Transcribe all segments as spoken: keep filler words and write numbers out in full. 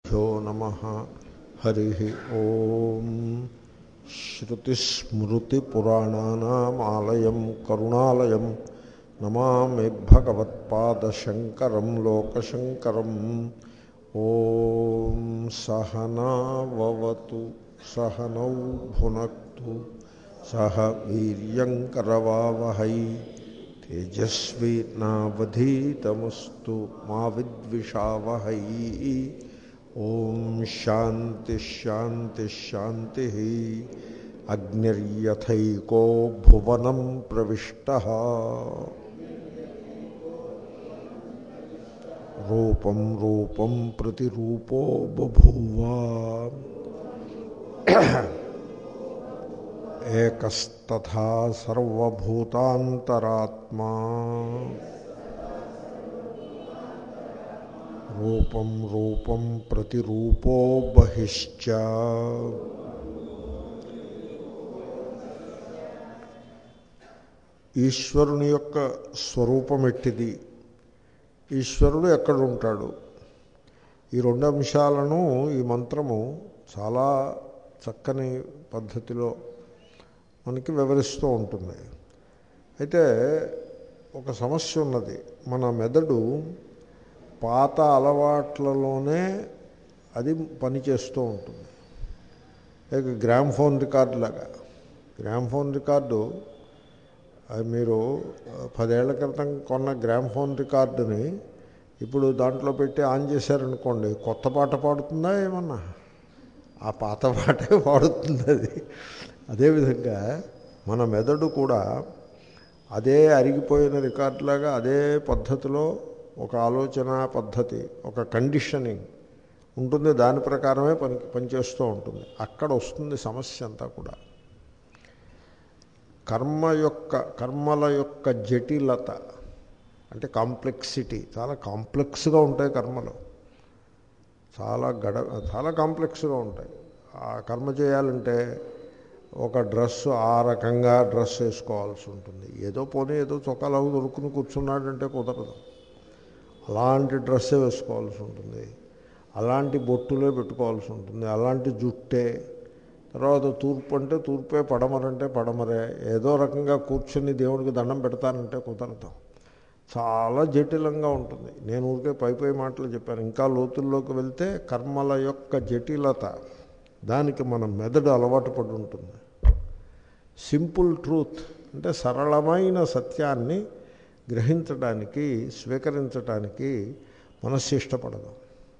श्रीगुरुभ्यो नमः। हरि ओम। श्रुतिस्मृतिपुराणानामालयं करुणालयं नमामि भगवत्पादशङ्करं लोकशङ्करम्। ओम सहना ववतु सहनौ भुनक्तु सह वीर्यङ्करवावहै तेजस्वी नावधीतमस्तु मा विद्विषावहै। ओम शांति शांति शांति। अग्निर्यथैको भुवनं प्रविष्टः रूपं रूपं प्रतिरूपो बभूव एकस्तथा सर्वभूतान्तरात्मा रूपं रूपं प्रतिरूपो बहिश्च। ఈశ్వరుని యొక్క స్వరూపం ఎట్టిది, ఈశ్వరుడు ఎక్కడ ఉంటాడు, ఈ రెండు అంశాలను ఈ మంత్రము చాలా చక్కని పద్ధతిలో మనకి వివరిస్తూ ఉంటుంది. అయితే ఒక సమస్య ఉన్నది. మన మెదడు పాత అలవాట్లలోనే అది పనిచేస్తూ ఉంటుంది. లైక్ గ్రామ్ ఫోన్ రికార్డు లాగా. గ్రామ్ ఫోన్ రికార్డు అది మీరు పదేళ్ల క్రితం కొన్న గ్రామ్ ఫోన్ రికార్డుని ఇప్పుడు దాంట్లో పెట్టి ఆన్ చేశారనుకోండి, కొత్త పాట పాడుతుందా ఏమన్నా? ఆ పాత పాటే పాడుతుంది అది. అదేవిధంగా మన మెదడు కూడా అదే అరిగిపోయిన రికార్డులాగా అదే పద్ధతిలో ఒక ఆలోచన పద్ధతి, ఒక కండిషనింగ్ ఉంటుంది. దాని ప్రకారమే పని పనిచేస్తూ ఉంటుంది. అక్కడ వస్తుంది సమస్య అంతా కూడా. కర్మ యొక్క కర్మల యొక్క జటిలత అంటే కాంప్లెక్సిటీ. చాలా కాంప్లెక్స్గా ఉంటాయి కర్మలు. చాలా గడ చాలా కాంప్లెక్స్గా ఉంటాయి. ఆ కర్మ చేయాలంటే ఒక డ్రెస్సు ఆ రకంగా డ్రెస్ వేసుకోవాల్సి ఉంటుంది. ఏదో పోనీ ఏదో చొక్కాలాగా దొరుకుని కూర్చున్నాడంటే కుదరదు. అలాంటి డ్రెస్సే వేసుకోవాల్సి ఉంటుంది. అలాంటి బొట్టులే పెట్టుకోవాల్సి ఉంటుంది. అలాంటి జుట్టే. తర్వాత తూర్పు అంటే తూర్పే, పడమరంటే పడమరే. ఏదో రకంగా కూర్చొని దేవుడికి దండం పెడతానంటే కుదరదు. చాలా జటిలంగా ఉంటుంది. నేను ఊరికే పై పై మాటలు చెప్పాను. ఇంకా లోతుల్లోకి వెళ్తే కర్మల యొక్క జటిలత, దానికి మన మెదడు అలవాటు పడి ఉంటుంది. సింపుల్ ట్రూత్ అంటే సరళమైన సత్యాన్ని గ్రహించడానికి, స్వీకరించడానికి మనస్సు ఇష్టపడదు.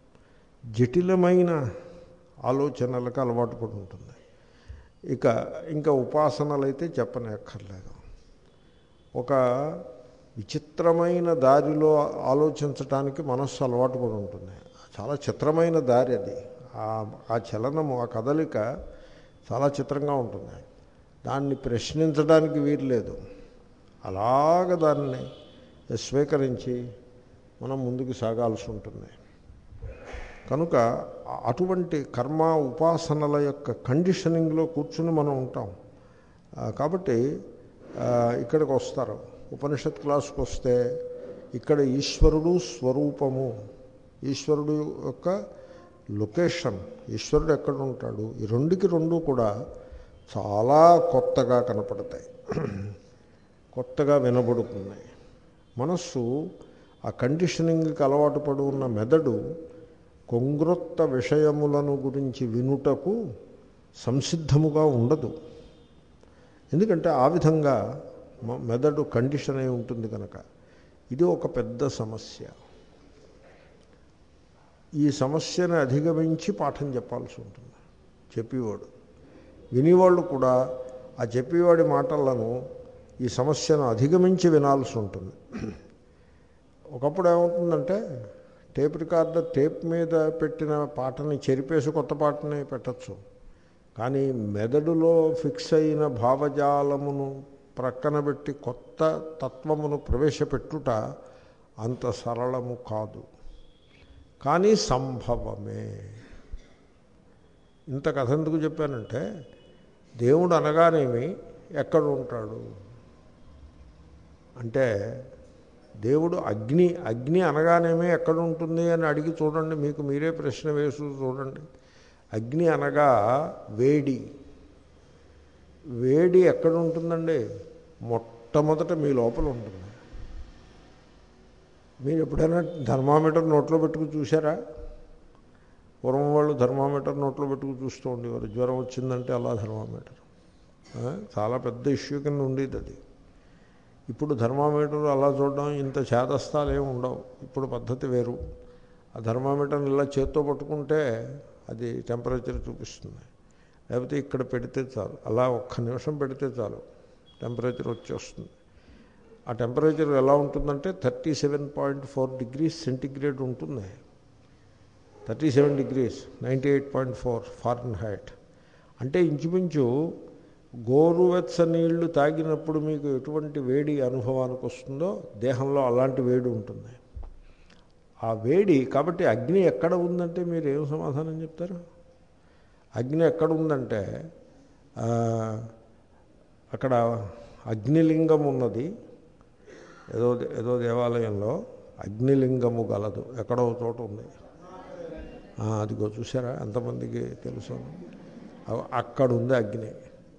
జటిలమైన ఆలోచనలకు అలవాటు పడి ఉంటుంది. ఇక ఇంకా ఉపాసనలు అయితే చెప్పనక్కర్లేదు. ఒక విచిత్రమైన దారిలో ఆలోచించటానికి మనస్సు అలవాటు పడి ఉంటుంది. చాలా చిత్రమైన దారి అది. ఆ చలనము, ఆ కదలిక చాలా చిత్రంగా ఉంటుంది. దాన్ని ప్రశ్నించడానికి వీలు లేదు. అలాగ దాన్ని స్వీకరించి మనం ముందుకు సాగాల్సి ఉంటుంది. కనుక అటువంటి కర్మ ఉపాసనల యొక్క కండిషనింగ్లో కూర్చుని మనం ఉంటాం. కాబట్టి ఇక్కడికి వస్తారు. ఉపనిషత్ క్లాస్కి వస్తే ఇక్కడ ఈశ్వరుడు స్వరూపము, ఈశ్వరుడు యొక్క లొకేషన్, ఈశ్వరుడు ఎక్కడ ఉంటాడు, ఈ రెండుకి రెండు కూడా చాలా కొత్తగా కనపడతాయి, కొత్తగా వినబడుతున్నాయి. మనస్సు ఆ కండిషనింగ్కి అలవాటు పడి ఉన్న మెదడు కొంగ్రొత్త విషయములను గురించి వినుటకు సంసిద్ధముగా ఉండదు. ఎందుకంటే ఆ విధంగా మెదడు కండిషన్ అయి ఉంటుంది కనుక. ఇది ఒక పెద్ద సమస్య. ఈ సమస్యను అధిగమించి పాఠం చెప్పాల్సి ఉంటుంది చెప్పేవాడు. వినేవాళ్ళు కూడా ఆ చెప్పేవాడి మాటలను ఈ సమస్యను అధిగమించి వినాల్సి ఉంటుంది. ఒకప్పుడు ఏమవుతుందంటే టేప్ రికార్డర్ టేప్ మీద పెట్టిన పాటని చెరిపేసి కొత్త పాటని పెట్టచ్చు. కానీ మెదడులో ఫిక్స్ అయిన భావజాలమును ప్రక్కన పెట్టి కొత్త తత్వమును ప్రవేశపెట్టుట అంత సరళము కాదు. కానీ సంభవమే. ఇంత కథ ఎందుకు చెప్పానంటే, దేవుడు అనగానేమి ఎక్కడ ఉంటాడు అంటే దేవుడు అగ్ని అగ్ని అనగానేమే ఎక్కడ ఉంటుంది అని అడిగి చూడండి, మీకు మీరే ప్రశ్న వేసు చూడండి. అగ్ని అనగా వేడి. వేడి ఎక్కడ ఉంటుందండి? మొట్టమొదట మీ లోపల ఉంటుంది. మీరు ఎప్పుడైనా థర్మామీటర్ నోట్లో పెట్టుకుని చూసారా? పూర్వం వాళ్ళు థర్మామీటర్ నోట్లో పెట్టుకుని చూస్తూ ఉండేవారు. జ్వరం వచ్చిందంటే అలా థర్మామీటర్ చాలా పెద్ద ఇష్యూ కింద ఉండేది అది. ఇప్పుడు థర్మామీటర్ అలా చూడడం ఇంత చేదస్తాలు ఏమి ఉండవు. ఇప్పుడు పద్ధతి వేరు. ఆ థర్మామీటర్ని ఇలా చేత్తో పట్టుకుంటే అది టెంపరేచర్ చూపిస్తుంది. లేకపోతే ఇక్కడ పెడితే చాలు, అలా ఒక్క నిమిషం పెడితే చాలు టెంపరేచర్ వచ్చేస్తుంది. ఆ టెంపరేచర్ ఎలా ఉంటుందంటే thirty seven point four degrees centigrade ఉంటుంది. Thirty seven degrees ninety eight point four Fahrenheit. అంటే ఇంచుమించు గోరువెచ్చ నీళ్లు తాగినప్పుడు మీకు ఎటువంటి వేడి అనుభవానికి వస్తుందో దేహంలో అలాంటి వేడి ఉంటుంది. ఆ వేడి కాబట్టి అగ్ని ఎక్కడ ఉందంటే మీరు ఏం సమాధానం చెప్తారు? అగ్ని ఎక్కడ ఉందంటే అక్కడ అగ్నిలింగం ఉన్నది. ఏదో ఏదో దేవాలయంలో అగ్నిలింగము గలదు, ఎక్కడో చోట ఉంది. అదిగో చూసారా ఎంతమందికి తెలుసు? అక్కడ ఉంది అగ్ని.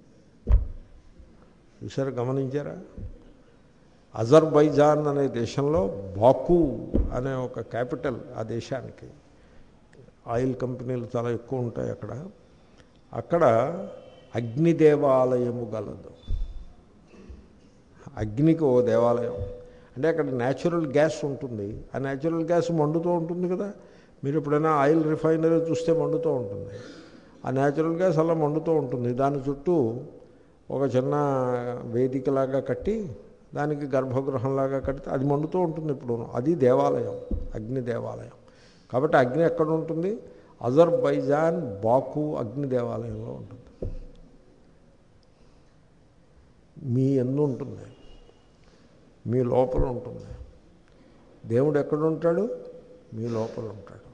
చూసారా, గమనించారా? అజర్బైజాన్ అనే దేశంలో బాకు అనే ఒక క్యాపిటల్ ఆ దేశానికి. ఆయిల్ కంపెనీలు చాలా ఎక్కువ ఉంటాయి అక్కడ. అక్కడ అగ్ని దేవాలయము గలదు. అగ్నికి ఓ దేవాలయం. అంటే అక్కడ న్యాచురల్ గ్యాస్ ఉంటుంది. ఆ న్యాచురల్ గ్యాస్ మండుతూ ఉంటుంది కదా. మీరు ఎప్పుడైనా ఆయిల్ రిఫైనరీ చూస్తే మండుతూ ఉంటుంది. ఆ న్యాచురల్ గ్యాస్ అలా మండుతూ ఉంటుంది. దాని చుట్టూ ఒక చిన్న వేదికలాగా కట్టి దానికి గర్భగృహంలాగా కడితే అది మండుతూ ఉంటుంది ఇప్పుడు. అది దేవాలయం, అగ్ని దేవాలయం. కాబట్టి అగ్ని ఎక్కడ ఉంటుంది? అజర్బైజాన్ బాకు అగ్ని దేవాలయంలో ఉంటుంది. మీ యందు ఉంటుంది, మీ లోపల ఉంటుంది. దేవుడు ఎక్కడ ఉంటాడు? మీ లోపల ఉంటాడు.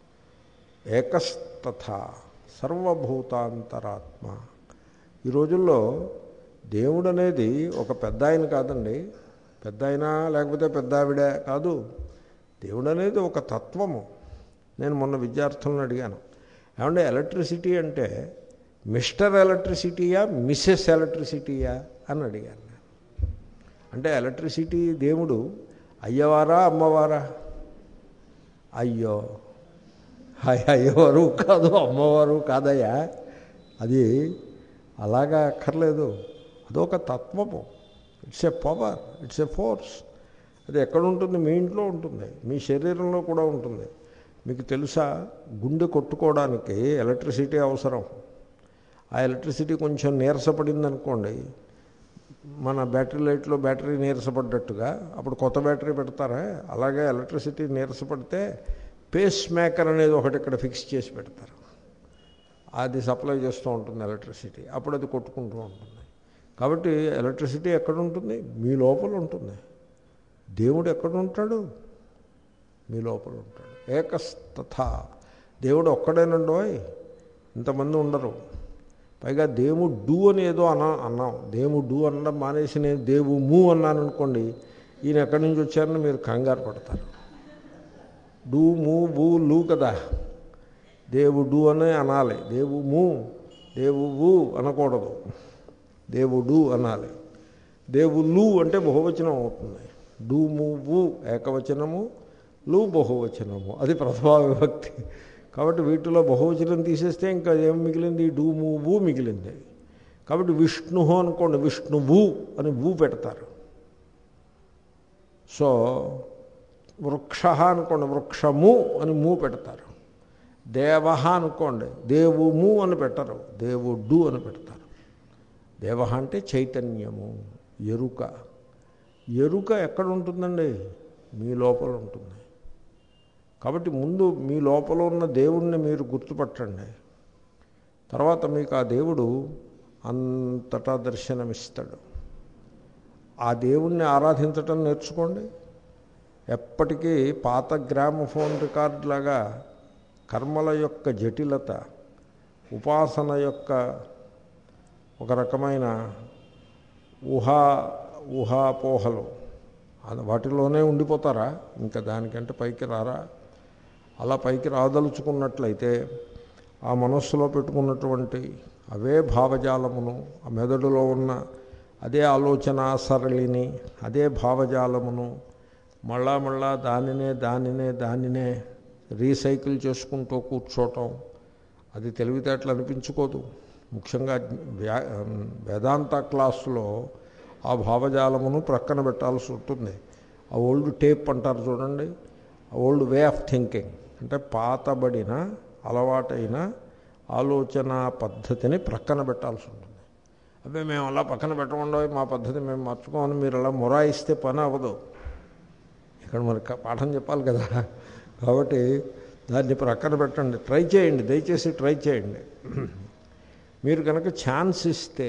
ఏకస్తథ సర్వభూతాంతరాత్మ. ఈ రోజుల్లో దేవుడు అనేది ఒక పెద్ద ఆయన కాదండి, పెద్ద ఆయన లేకపోతే పెద్ద ఆవిడ కాదు. దేవుడు అనేది ఒక తత్వము. నేను మొన్న విద్యార్థులను అడిగాను, ఏమంటే ఎలక్ట్రిసిటీ అంటే మిస్టర్ ఎలక్ట్రిసిటీయా మిస్సెస్ ఎలక్ట్రిసిటీయా అని అడిగాను. అంటే ఎలక్ట్రిసిటీ దేవుడు అయ్యవారా అమ్మవారా? అయ్యో అయ్యవారు కాదు, అమ్మవారు కాదయ్యా. అది అలాగా అక్కర్లేదు. అదొక తత్వము. It's a power, it's a force. అది ఎక్కడ ఉంటుంది? మీ ఇంట్లో ఉంటుంది, మీ శరీరంలో కూడా ఉంటుంది. మీకు తెలుసా, గుండె కొట్టుకోవడానికి ఎలక్ట్రిసిటీ అవసరం. ఆ ఎలక్ట్రిసిటీ కొంచెం నీరసపడింది అనుకోండి, మన బ్యాటరీ లైట్లో బ్యాటరీ నీరసపడ్డట్టుగా అప్పుడు కొత్త బ్యాటరీ పెడతారా? అలాగే ఎలక్ట్రిసిటీ నీరసపడితే పేస్ మేకర్ అనేది ఒకటి ఇక్కడ ఫిక్స్ చేసి పెడతారు. అది సప్లై చేస్తూ ఉంటుంది ఎలక్ట్రిసిటీ. అప్పుడు అది కొట్టుకుంటూ ఉంటుంది. కాబట్టి ఎలక్ట్రిసిటీ ఎక్కడ ఉంటుంది? మీ లోపల ఉంటుంది. దేవుడు ఎక్కడ ఉంటాడు? మీ లోపల ఉంటాడు. ఏకస్తథ. దేవుడు ఒక్కడేనండోయ్, ఇంతమంది ఉండరు. పైగా దేవుడు అని ఏదో అన్నా అన్నాం దేవుడు అనడం మానేసి నేను దేవు మూ అన్నాను అనుకోండి, ఈయన ఎక్కడి నుంచి వచ్చారని మీరు కంగారు పడతారు. డూ మూ బూ లూ కదా, దేవుడు అనే అనాలి. దేవు మూ దేవువు అనకూడదు, దేవుడు అనాలి. దేవులు అంటే బహువచనం అవుతుంది. డూ మూ వు ఏకవచనము, లు బహువచనము, అది ప్రథమా విభక్తి. కాబట్టి వీటిలో బహువచనం తీసేస్తే ఇంకా ఏం మిగిలింది? డూము వు మిగిలింది. కాబట్టి విష్ణు అనుకోండి, విష్ణువు అని వు పెడతారు. సో వృక్ష అనుకోండి, వృక్షము అని మూ పెడతారు. దేవ అనుకోండి, దేవుము అని పెట్టరు, దేవుడు అని పెడతారు. దేవ అంటే చైతన్యము, ఎరుక. ఎరుక ఎక్కడ ఉంటుందండి? మీ లోపల ఉంటుంది. కాబట్టి ముందు మీ లోపల ఉన్న దేవుణ్ణి మీరు గుర్తుపట్టండి. తర్వాత మీకు ఆ దేవుడు అంతటా దర్శనమిస్తాడు. ఆ దేవుణ్ణి ఆరాధించటం నేర్చుకోండి. ఎప్పటికీ పాత గ్రామఫోన్ రికార్డ్ లాగా కర్మల యొక్క జటిలత, ఉపాసన యొక్క ఒక రకమైన ఊహా ఊహాపోహలు, వాటిలోనే ఉండిపోతారా? ఇంకా దానికంటే పైకి రారా? అలా పైకి రాదలుచుకున్నట్లయితే ఆ మనస్సులో పెట్టుకున్నటువంటి అవే భావజాలమును, ఆ మెదడులో ఉన్న అదే ఆలోచన సరళిని, అదే భావజాలమును మళ్ళా మళ్ళా దానినే దానినే దానినే రీసైకిల్ చేసుకుంటూ కూర్చోవటం, అది తెలివితేటలు అనిపించుకోదు. ముఖ్యంగా వ్యా వేదాంత క్లాసులో ఆ భావజాలమును ప్రక్కన పెట్టాల్సి ఉంటుంది. ఆ ఓల్డ్ టేప్ అంటారు చూడండి, ఆ ఓల్డ్ వే ఆఫ్ థింకింగ్ అంటే పాతబడిన అలవాటైన ఆలోచన పద్ధతిని ప్రక్కన పెట్టాల్సి ఉంటుంది. అదే మేము అలా పక్కన పెట్టకుండా మా పద్ధతి మేము మార్చుకోమని మీరు అలా మొరాయిస్తే పని అవ్వదు. ఇక్కడ మనకు పాఠం చెప్పాలి కదా, కాబట్టి దాన్ని ప్రక్కన పెట్టండి. ట్రై చేయండి, దయచేసి ట్రై చేయండి. మీరు కనుక ఛాన్స్ ఇస్తే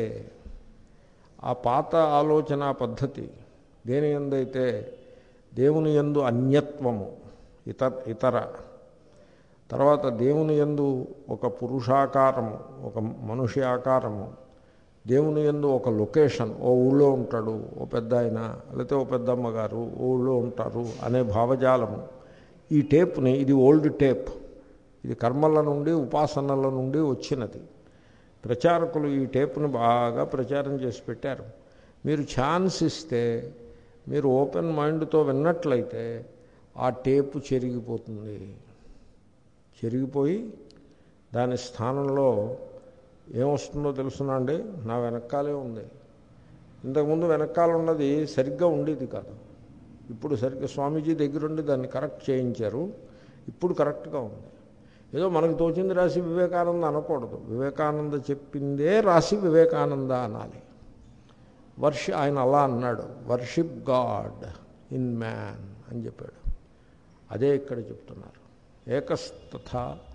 ఆ పాత ఆలోచన పద్ధతి దేని యందైతే దేవుని యందు అన్యత్వము, ఇతర ఇతర తర్వాత దేవుని యందు ఒక పురుషాకారము, ఒక మనిషి ఆకారము, దేవుని యందు ఒక లొకేషన్, ఓ ఊళ్ళో ఉంటాడు ఓ పెద్ద ఆయన, లేకపోతే ఓ పెద్దమ్మ గారు ఓ ఊళ్ళో ఉంటారు అనే భావజాలము, ఈ టేప్ని, ఇది ఓల్డ్ టేప్, ఇది కర్మల నుండి ఉపాసనల నుండి వచ్చినది. ప్రచారకులు ఈ టేప్ను బాగా ప్రచారం చేసి పెట్టారు. మీరు ఛాన్స్ ఇస్తే, మీరు ఓపెన్ మైండ్తో విన్నట్లయితే ఆ టేపు చెరిగిపోతుంది. చెరిగిపోయి దాని స్థానంలో ఏమొస్తుందో తెలుసునా అండి? నా వెనకాలే ఉంది. ఇంతకుముందు వెనకాల ఉన్నది సరిగ్గా ఉండేది కాదు, ఇప్పుడు సరిగ్గా స్వామీజీ దగ్గరుండి దాన్ని కరెక్ట్ చేయించారు, ఇప్పుడు కరెక్ట్గా ఉంది. ఏదో మనకు తోచింది రాసి వివేకానంద అనకూడదు. వివేకానంద చెప్పిందే రాసి వివేకానంద అనాలి. వర్ష ఆయన అలా అన్నాడు, వర్షిప్ గాడ్ ఇన్ మ్యాన్ అని చెప్పాడు. అదే ఇక్కడ చెప్తున్నారు. ఏకస్తథ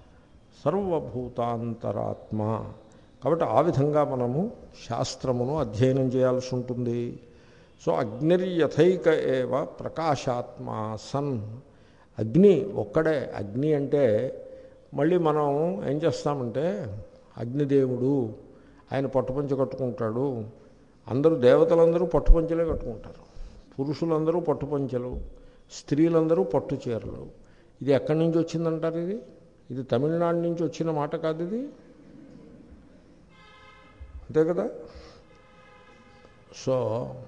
సర్వభూతాంతరాత్మ. కాబట్టి ఆ విధంగా మనము శాస్త్రమును అధ్యయనం చేయాల్సి ఉంటుంది. సో అగ్నిర్యథైక ఏవ ప్రకాశాత్మ సన్. అగ్ని ఒక్కడే. అగ్ని అంటే మళ్ళీ మనం ఏం చేస్తామంటే, అగ్నిదేవుడు ఆయన పట్టుపంచ కట్టుకుంటాడు, అందరూ దేవతలందరూ పట్టుపంచలే కట్టుకుంటారు, పురుషులందరూ పట్టుపంచలు, స్త్రీలందరూ పట్టు చీరలు. ఇది ఎక్కడి నుంచి వచ్చిందంటారు? ఇది ఇది తమిళనాడు నుంచి వచ్చిన మాట కాదు ఇది, అంతే కదా. సో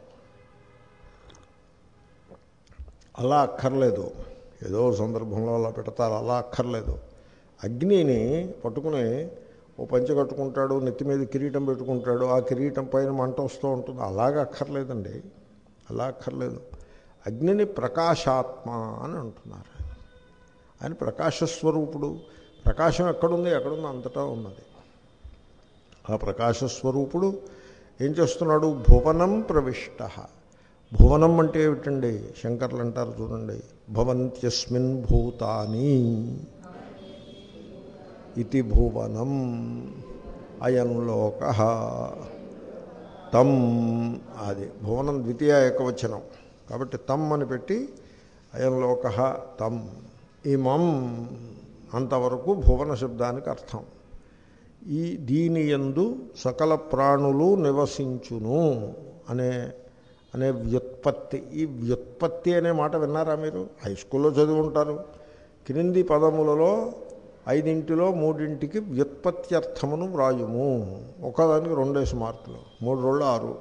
అలా అక్కర్లేదు, ఏదో సందర్భంలో అలా పెడతారు, అలా అక్కర్లేదు. అగ్నిని పట్టుకుని ఓ పంచ కట్టుకుంటాడు, నెత్తి మీద కిరీటం పెట్టుకుంటాడు, ఆ కిరీటం పైన మంట వస్తూ ఉంటుంది, అలాగ అక్కర్లేదండి, అలా అక్కర్లేదు. అగ్నిని ప్రకాశాత్మ అని అంటున్నారు. ఆయన ప్రకాశస్వరూపుడు. ప్రకాశం ఎక్కడుంది? ఎక్కడుంది? అంతటా ఉన్నది. ఆ ప్రకాశస్వరూపుడు ఏం చేస్తున్నాడు? భువనం ప్రవిష్ట. భువనం అంటే ఏమిటండి? శంకర్లు అంటారు చూడండి, భవంత్యస్మిన్ భూతాని ఇతి భువనం అయం లోకః తం. అది భువనం ద్వితీయ ఏకవచనం కాబట్టి తం అని పెట్టి అయం లోకః తం ఇమం అంతవరకు భువన శబ్దానికి అర్థం. ఈ దీని యందు సకల ప్రాణులు నివసించును అనే అనే వ్యుత్పత్తి. ఈ వ్యుత్పత్తి అనే మాట విన్నారా మీరు? హై స్కూల్లో చదివి ఉంటారు. క్రింది పదములలో ఐదింటిలో మూడింటికి వ్యుత్పత్తి అర్థమును వ్రాయుము. ఒకదానికి రెండేసి మార్కులు, మూడు రోజులు ఆరు.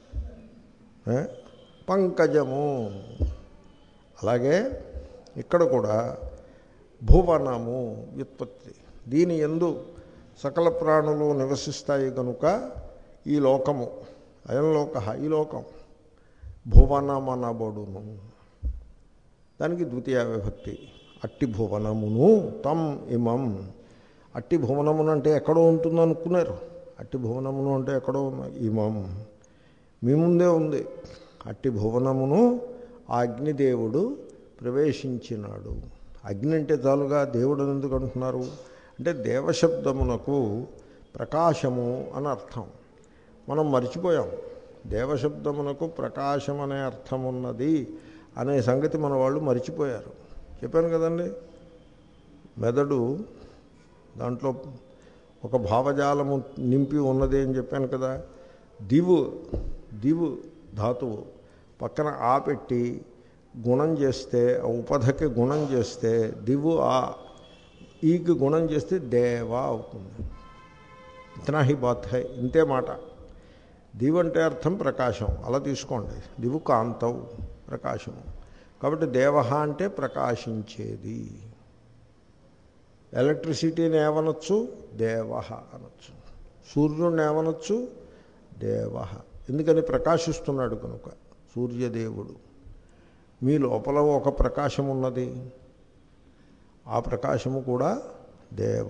పంకజము. అలాగే ఇక్కడ కూడా భువనము వ్యుత్పత్తి. దీని యందు సకల ప్రాణులు నివసిస్తాయి కనుక ఈ లోకము అయం లోక, ఈ లోకం భువనమనబడును. దానికి ద్వితీయ విభక్తి. అట్టి భువనమును తం ఇమం. అట్టి భువనమును అంటే ఎక్కడో ఉంటుంది అనుకున్నారు. అట్టి భువనమును అంటే ఎక్కడో ఉన్న ఇమం మీ ముందే ఉంది. అట్టి భువనమును ఆ అగ్నిదేవుడు ప్రవేశించినాడు. అగ్ని అంటే చాలుగా దేవుడు ఎందుకు అంటున్నారు అంటే దేవశబ్దమునకు ప్రకాశము అని అర్థం. మనం మర్చిపోయాం. దేవశబ్దమునకు ప్రకాశం అనే అర్థం ఉన్నది అనే సంగతి మన వాళ్ళు మర్చిపోయారు. చెప్పాను కదండి, మెదడు దాంట్లో ఒక భావజాలము నింపి ఉన్నది అని చెప్పాను కదా. దివు దివు ధాతువు పక్కన ఆ పెట్టి గుణం చేస్తే, ఆ ఉపధకి గుణం చేస్తే దివు ఆ ఈకి గుణం చేస్తే దేవా అవుతుంది. ఇతనా హి బాత్ హై, ఇంతే మాట. దివు అంటే అర్థం ప్రకాశం, అలా తీసుకోండి. దివు కాంతవు, ప్రకాశము. కాబట్టి దేవ అంటే ప్రకాశించేది. ఎలక్ట్రిసిటీని ఏమనొచ్చు? దేవ అనొచ్చు. సూర్యుడిని ఏమనొచ్చు? దేవ. ఎందుకని? ప్రకాశిస్తున్నాడు కనుక సూర్యదేవుడు. మీ లోపల ఒక ప్రకాశం ఉన్నది, ఆ ప్రకాశము కూడా దేవ.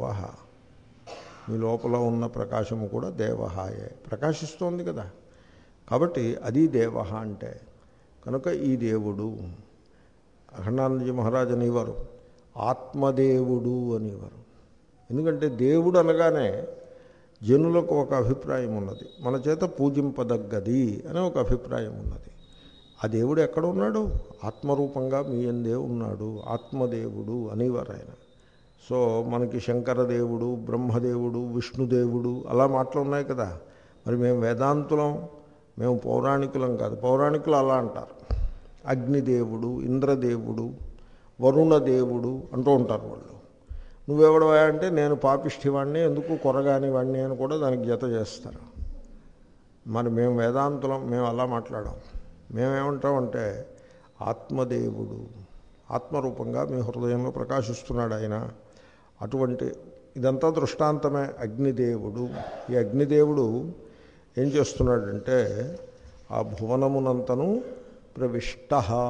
మీ లోపల ఉన్న ప్రకాశము కూడా దేవహాయే, ప్రకాశిస్తోంది కదా. కాబట్టి అది దేవ అంటే. కనుక ఈ దేవుడు అఖండానందజీ మహారాజ్ అనేవారు ఆత్మదేవుడు అనేవారు. ఎందుకంటే దేవుడు అనగానే జనులకు ఒక అభిప్రాయం ఉన్నది, మన చేత పూజింపదగ్గది అనే ఒక అభిప్రాయం ఉన్నది. ఆ దేవుడు ఎక్కడ ఉన్నాడు? ఆత్మరూపంగా మీ యందే ఉన్నాడు, ఆత్మదేవుడు అనేవారు ఆయన. సో మనకి శంకరదేవుడు, బ్రహ్మదేవుడు, విష్ణుదేవుడు అలా మాటలు ఉన్నాయి కదా. మరి మేము వేదాంతులం, మేము పౌరాణికులం కాదు. పౌరాణికులు అలా అంటారు. అగ్నిదేవుడు, ఇంద్రదేవుడు, వరుణదేవుడు అంటూ ఉంటారు వాళ్ళు. నువ్వెవడవా అంటే నేను పాపిష్ఠివాణ్ణి, ఎందుకు కొరగాని వాణ్ణి అని కూడా దానికి జత చేస్తారు. మరి మేము వేదాంతులం, మేము అలా మాట్లాడాం. మేమేమంటామంటే ఆత్మదేవుడు, ఆత్మరూపంగా మీ హృదయంలో ప్రకాశిస్తున్నాడు ఆయన. అటువంటి ఇదంతా దృష్టాంతమే. అగ్నిదేవుడు, ఈ అగ్నిదేవుడు ఏం చేస్తున్నాడంటే ఆ భువనమునంతను ప్రవిష్ట,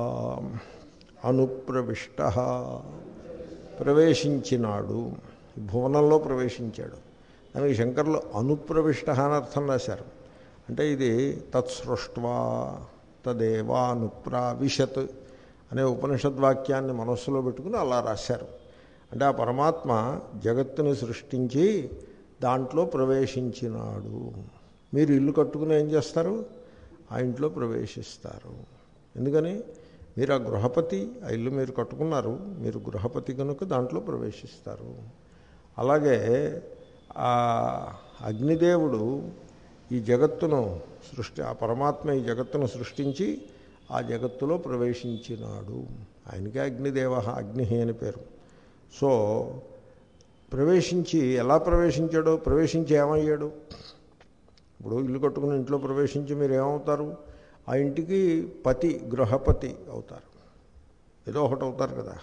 అనుప్రవిష్ట, ప్రవేశించినాడు. భువనంలో ప్రవేశించాడు. దానికి శంకరులు అనుప్రవిష్ట అని అర్థం రాశారు. అంటే ఇది తత్సృష్ట్వా తదేవానుప్రావిశత్ అనే ఉపనిషద్వాక్యాన్ని మనస్సులో పెట్టుకుని అలా రాశారు. అంటే ఆ పరమాత్మ జగత్తుని సృష్టించి దాంట్లో ప్రవేశించినాడు. మీరు ఇల్లు కట్టుకుని ఏం చేస్తారు? ఆ ఇంట్లో ప్రవేశిస్తారు. ఎందుకని? మీరు ఆ గృహపతి, ఆ ఇల్లు మీరు కట్టుకున్నారు, మీరు గృహపతి కనుక దాంట్లో ప్రవేశిస్తారు. అలాగే ఆ అగ్నిదేవుడు ఈ జగత్తును సృష్టి, ఆ పరమాత్మ ఈ జగత్తును సృష్టించి ఆ జగత్తులో ప్రవేశించినాడు. ఆయనకే అగ్నిదేవ, అగ్ని అని పేరు. సో ప్రవేశించి ఎలా ప్రవేశించాడో, ప్రవేశించి ఏమయ్యాడు? ఇప్పుడు ఇల్లు కట్టుకుని ఇంట్లో ప్రవేశించి మీరు ఏమవుతారు? ఆ ఇంటికి పతి, గృహపతి అవుతారు. ఏదో ఒకటి అవుతారు కదా.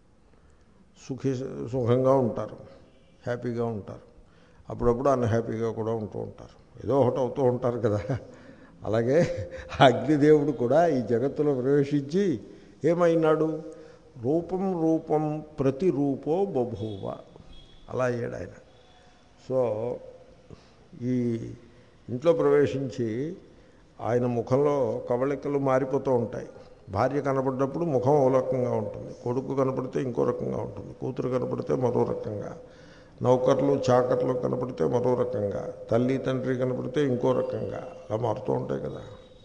సుఖీ సుఖంగా ఉంటారు, హ్యాపీగా ఉంటారు. అప్పుడప్పుడు అన్హ్యాపీగా కూడా ఉంటూ ఉంటారు. ఏదో ఒకటి అవుతూ ఉంటారు కదా. అలాగే అగ్నిదేవుడు కూడా ఈ జగత్తులో ప్రవేశించి ఏమైనాడు? రూపం రూపం ప్రతిరూపో బభూవ, అలా అయ్యాడు ఆయన. సో ఈ ఇంట్లో ప్రవేశించి ఆయన ముఖంలో కవళికలు మారిపోతూ ఉంటాయి. భార్య కనపడినప్పుడు ముఖం ఓ రకంగా ఉంటుంది, కొడుకు కనపడితే ఇంకో రకంగా ఉంటుంది, కూతురు కనపడితే మరో రకంగా, నౌకర్లు చాకర్లు కనపడితే మరో రకంగా, తల్లి తండ్రి కనపడితే ఇంకో రకంగా, అలా మారుతూ ఉంటాయి కదా.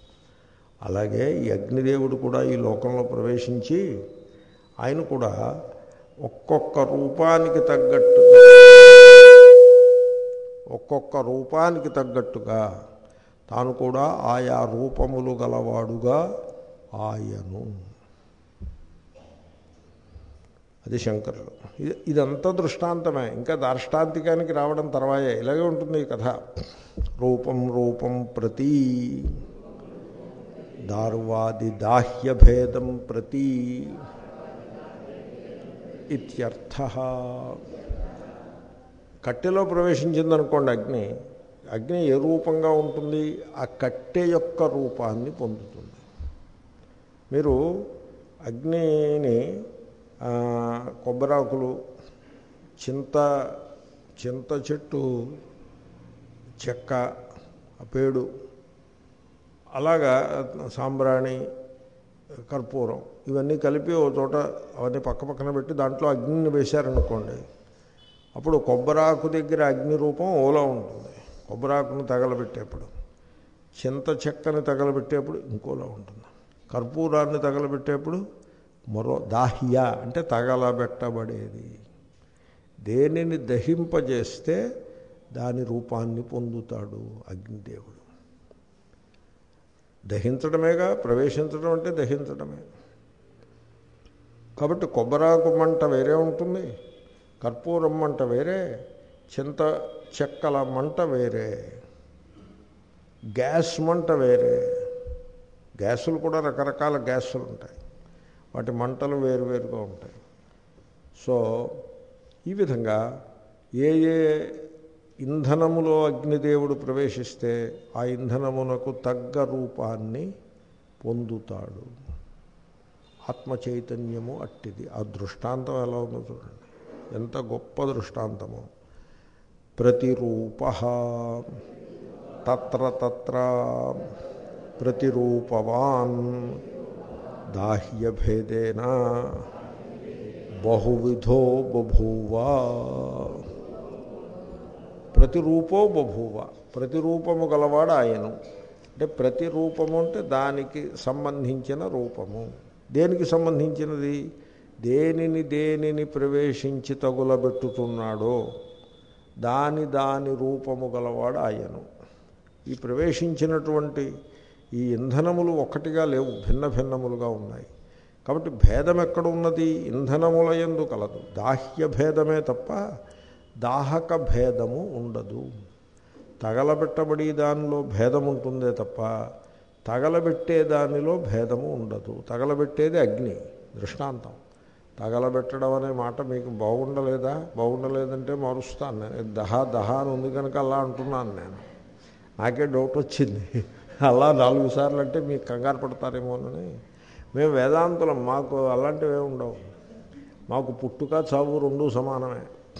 అలాగే ఈ అగ్నిదేవుడు కూడా ఈ లోకంలో ప్రవేశించి ఆయన కూడా ఒక్కొక్క రూపానికి తగ్గట్టుగా ఒక్కొక్క రూపానికి తగ్గట్టుగా తాను కూడా ఆయా రూపములు గలవాడుగా ఆయను. అది శంకరులు. ఇది ఇదంతా దృష్టాంతమే, ఇంకా దార్ష్టాంతికానికి రావడం తర్వాయే. ఇలాగే ఉంటుంది ఈ కథ. రూపం రూపం ప్రతి దార్వాది దాహ్యభేదం ప్రతి ఇత్యర్థః. కట్టెలో ప్రవేశించిందనుకోండి అగ్ని, అగ్ని ఏ రూపంగా ఉంటుంది? ఆ కట్టె యొక్క రూపాన్ని పొందుతుంది. మీరు అగ్నిని కొబ్బరాకులు, చింత చింత చెట్టు చెక్క, పేడు, అలాగా సాంబ్రాణి, కర్పూరం ఇవన్నీ కలిపి ఓ చోట అవన్నీ పక్క పక్కన పెట్టి దాంట్లో అగ్నిని వేశారనుకోండి, అప్పుడు కొబ్బరాకు దగ్గర అగ్ని రూపం ఓలా ఉంటుంది. కొబ్బరాకును తగలబెట్టేప్పుడు, చింత చెక్కని తగలబెట్టేప్పుడు ఇంకోలా ఉంటుంది, కర్పూరాన్ని తగలబెట్టేప్పుడు మరో. దాహ్య అంటే తగలబెట్టబడేది. దేనిని దహింపజేస్తే దాని రూపాన్ని పొందుతాడు అగ్నిదేవుడు. దహించడమేగా, ప్రవేశించడం అంటే దహించడమే. కాబట్టి కొబ్బరాకు మంట వేరే ఉంటుంది, కర్పూరం మంట వేరే, చింత చెక్కల మంట వేరే, గ్యాస్ మంట వేరే. గ్యాసులు కూడా రకరకాల గ్యాసులు ఉంటాయి, వాటి మంటలు వేరువేరుగా ఉంటాయి. సో ఈ విధంగా ఏ ఏ ఇంధనములో అగ్నిదేవుడు ప్రవేశిస్తే ఆ ఇంధనమునకు తగ్గ రూపాన్ని పొందుతాడు. ఆత్మ చైతన్యము అట్టిది. ఆ దృష్టాంతం ఎలా ఉందో చూడండి, ఎంత గొప్ప దృష్టాంతమో. ప్రతిరూప తత్ర తత్ర ప్రతిరూపవాన్ దాహ్యభేదేన బహువిధో బభూవ. ప్రతిరూపో బభూవ, ప్రతిరూపము గలవాడు ఆయను. అంటే ప్రతిరూపము అంటే దానికి సంబంధించిన రూపము. దేనికి సంబంధించినది? దేనిని దేనిని ప్రవేశించి తగులబెట్టుతున్నాడో దాని దాని రూపము గలవాడు ఆయను. ఈ ప్రవేశించినటువంటి ఈ ఇంధనములు ఒక్కటిగా లేవు, భిన్న భిన్నములుగా ఉన్నాయి. కాబట్టి భేదం ఎక్కడ ఉన్నది? ఇంధనముల యందు కలదు. దాహ్య భేదమే తప్ప దాహక భేదము ఉండదు. తగలబెట్టబడి దానిలో భేదం ఉంటుందే తప్ప తగలబెట్టే దానిలో భేదము ఉండదు. తగలబెట్టేది అగ్ని. దృష్టాంతం. తగలబెట్టడం అనే మాట మీకు బాగుండలేదా? బాగుండలేదంటే మారుస్తాను నేను. దహ దహ అని ఉంది కనుక అలా అంటున్నాను నేను. నాకే డౌట్ వచ్చింది, అలా నాలుగు సార్లు అంటే మీకు కంగారు పడతారేమోనని. మేము వేదాంతులం, మాకు అలాంటివే ఉండవు. మాకు పుట్టుక చావు రెండూ సమానమే.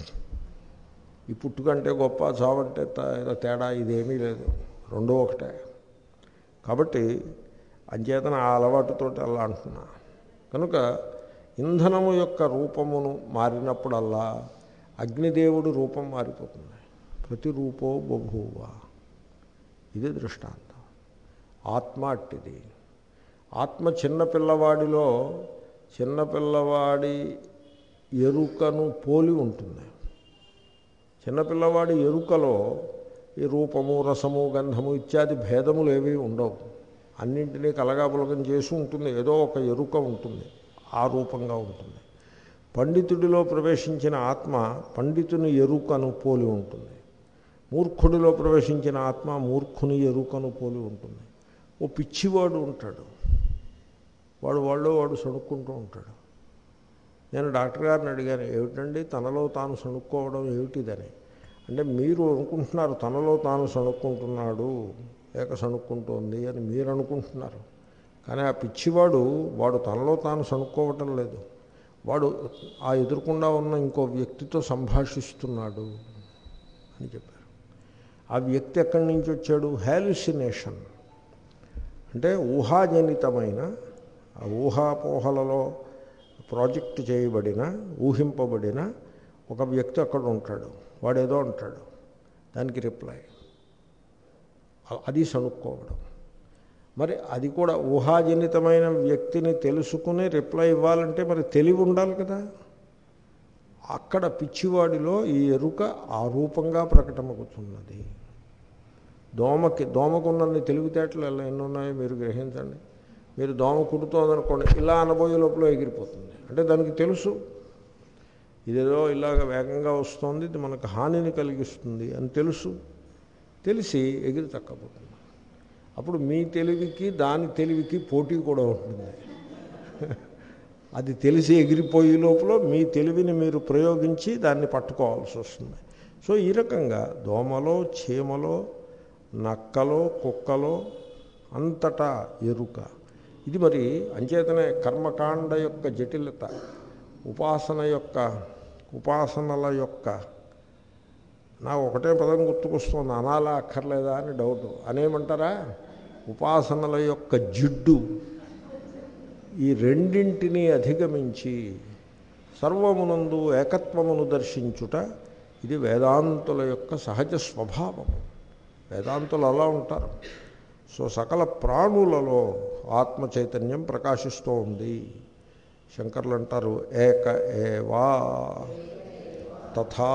ఈ పుట్టుక అంటే గొప్ప, చావు అంటే తేడా ఇదేమీ లేదు, రెండూ ఒకటే. కాబట్టి అంచేతన ఆ అలవాటుతోటి అలా అంటున్నా. కనుక ఇంధనము యొక్క రూపమును మారినప్పుడల్లా అగ్నిదేవుడి రూపం మారిపోతుంది. ప్రతిరూపో బభూవ. ఇది దృష్టాంతం. ఆత్మ అట్టిది. ఆత్మ చిన్నపిల్లవాడిలో చిన్నపిల్లవాడి ఎరుకను పోలి ఉంటుంది. చిన్నపిల్లవాడి ఎరుకలో ఈ రూపము, రసము, గంధము ఇత్యాది భేదములు ఏవి ఉండవు. అన్నింటినీ కలగాపులగం చేసి ఉంటుంది. ఏదో ఒక ఎరుక ఉంటుంది, ఆ రూపంగా ఉంటుంది. పండితుడిలో ప్రవేశించిన ఆత్మ పండితుని ఎరుకను పోలి ఉంటుంది. మూర్ఖుడిలో ప్రవేశించిన ఆత్మ మూర్ఖుని ఎరుకను పోలి ఉంటుంది. ఓ పిచ్చివాడు ఉంటాడు, వాడు వాళ్ళు వాడు సణుక్కుంటూ ఉంటాడు. నేను డాక్టర్ గారిని అడిగాను, ఏమిటండి తనలో తాను సణుక్కోవడం ఏమిటిదని. అంటే మీరు అనుకుంటున్నారు తనలో తాను సణుక్కుంటున్నాడు, లేక సణుక్కుంటోంది అని మీరు అనుకుంటున్నారు. కానీ ఆ పిచ్చివాడు వాడు తనలో తాను సణుక్కోవటం లేదు, వాడు ఆ ఎదురుకుండా ఉన్న ఇంకో వ్యక్తితో సంభాషిస్తున్నాడు అని చెప్పారు. ఆ వ్యక్తి ఎక్కడి నుంచి వచ్చాడు? హాలుసినేషన్ అంటే ఊహాజనితమైన, ఆ ఊహాపోహలలో ప్రాజెక్ట్ చేయబడిన, ఊహింపబడిన ఒక వ్యక్తి అక్కడ ఉంటాడు. వాడేదో అంటాడు, దానికి రిప్లై. అది సణుక్కోవడం. మరి అది కూడా ఊహాజనితమైన వ్యక్తిని తెలుసుకుని రిప్లై ఇవ్వాలంటే మరి తెలివి ఉండాలి కదా. అక్కడ పిచ్చివాడిలో ఈ ఎరుక ఆ రూపంగా ప్రకటమవుతున్నది. దోమకి దోమకున్నన్ని తెలివితేటలు ఎలా ఎన్ని ఉన్నాయో మీరు గ్రహించండి. మీరు దోమ కుడుతోందనుకోండి, ఇలా అనబోయే లోపల ఎగిరిపోతుంది. అంటే దానికి తెలుసు ఇదేదో ఇలాగ వేగంగా వస్తుంది, ఇది మనకు హానిని కలిగిస్తుంది అని తెలుసు. తెలిసి ఎగిరి తక్కపోతుంది. అప్పుడు మీ తెలివికి దాని తెలివికి పోటీ కూడా ఉంటుంది. అది తెలిసి ఎగిరిపోయే లోపల మీ తెలివిని మీరు ప్రయోగించి దాన్ని పట్టుకోవాల్సి వస్తుంది. సో ఈ రకంగా దోమలో, చీమలో, నక్కలో, కుక్కలో అంతటా ఎరుక. ఇది మరి అంచేతనే కర్మకాండ యొక్క జటిలత, ఉపాసన యొక్క ఉపాసనల యొక్క, నాకు ఒకటే పదం గుర్తుకొస్తుంది, అనాలా అక్కర్లేదా అని డౌట్. అనేమంటారా? ఉపాసనల యొక్క జిడ్డు. ఈ రెండింటినీ అధిగమించి సర్వమునందు ఏకత్వమును దర్శించుట ఇది వేదాంతుల యొక్క సహజ స్వభావము. వేదాంతులు అలా ఉంటారు. సో సకల ప్రాణులలో ఆత్మ చైతన్యం ప్రకాశిస్తూ ఉంది. శంకర్లు అంటారు ఏక ఏవా తథా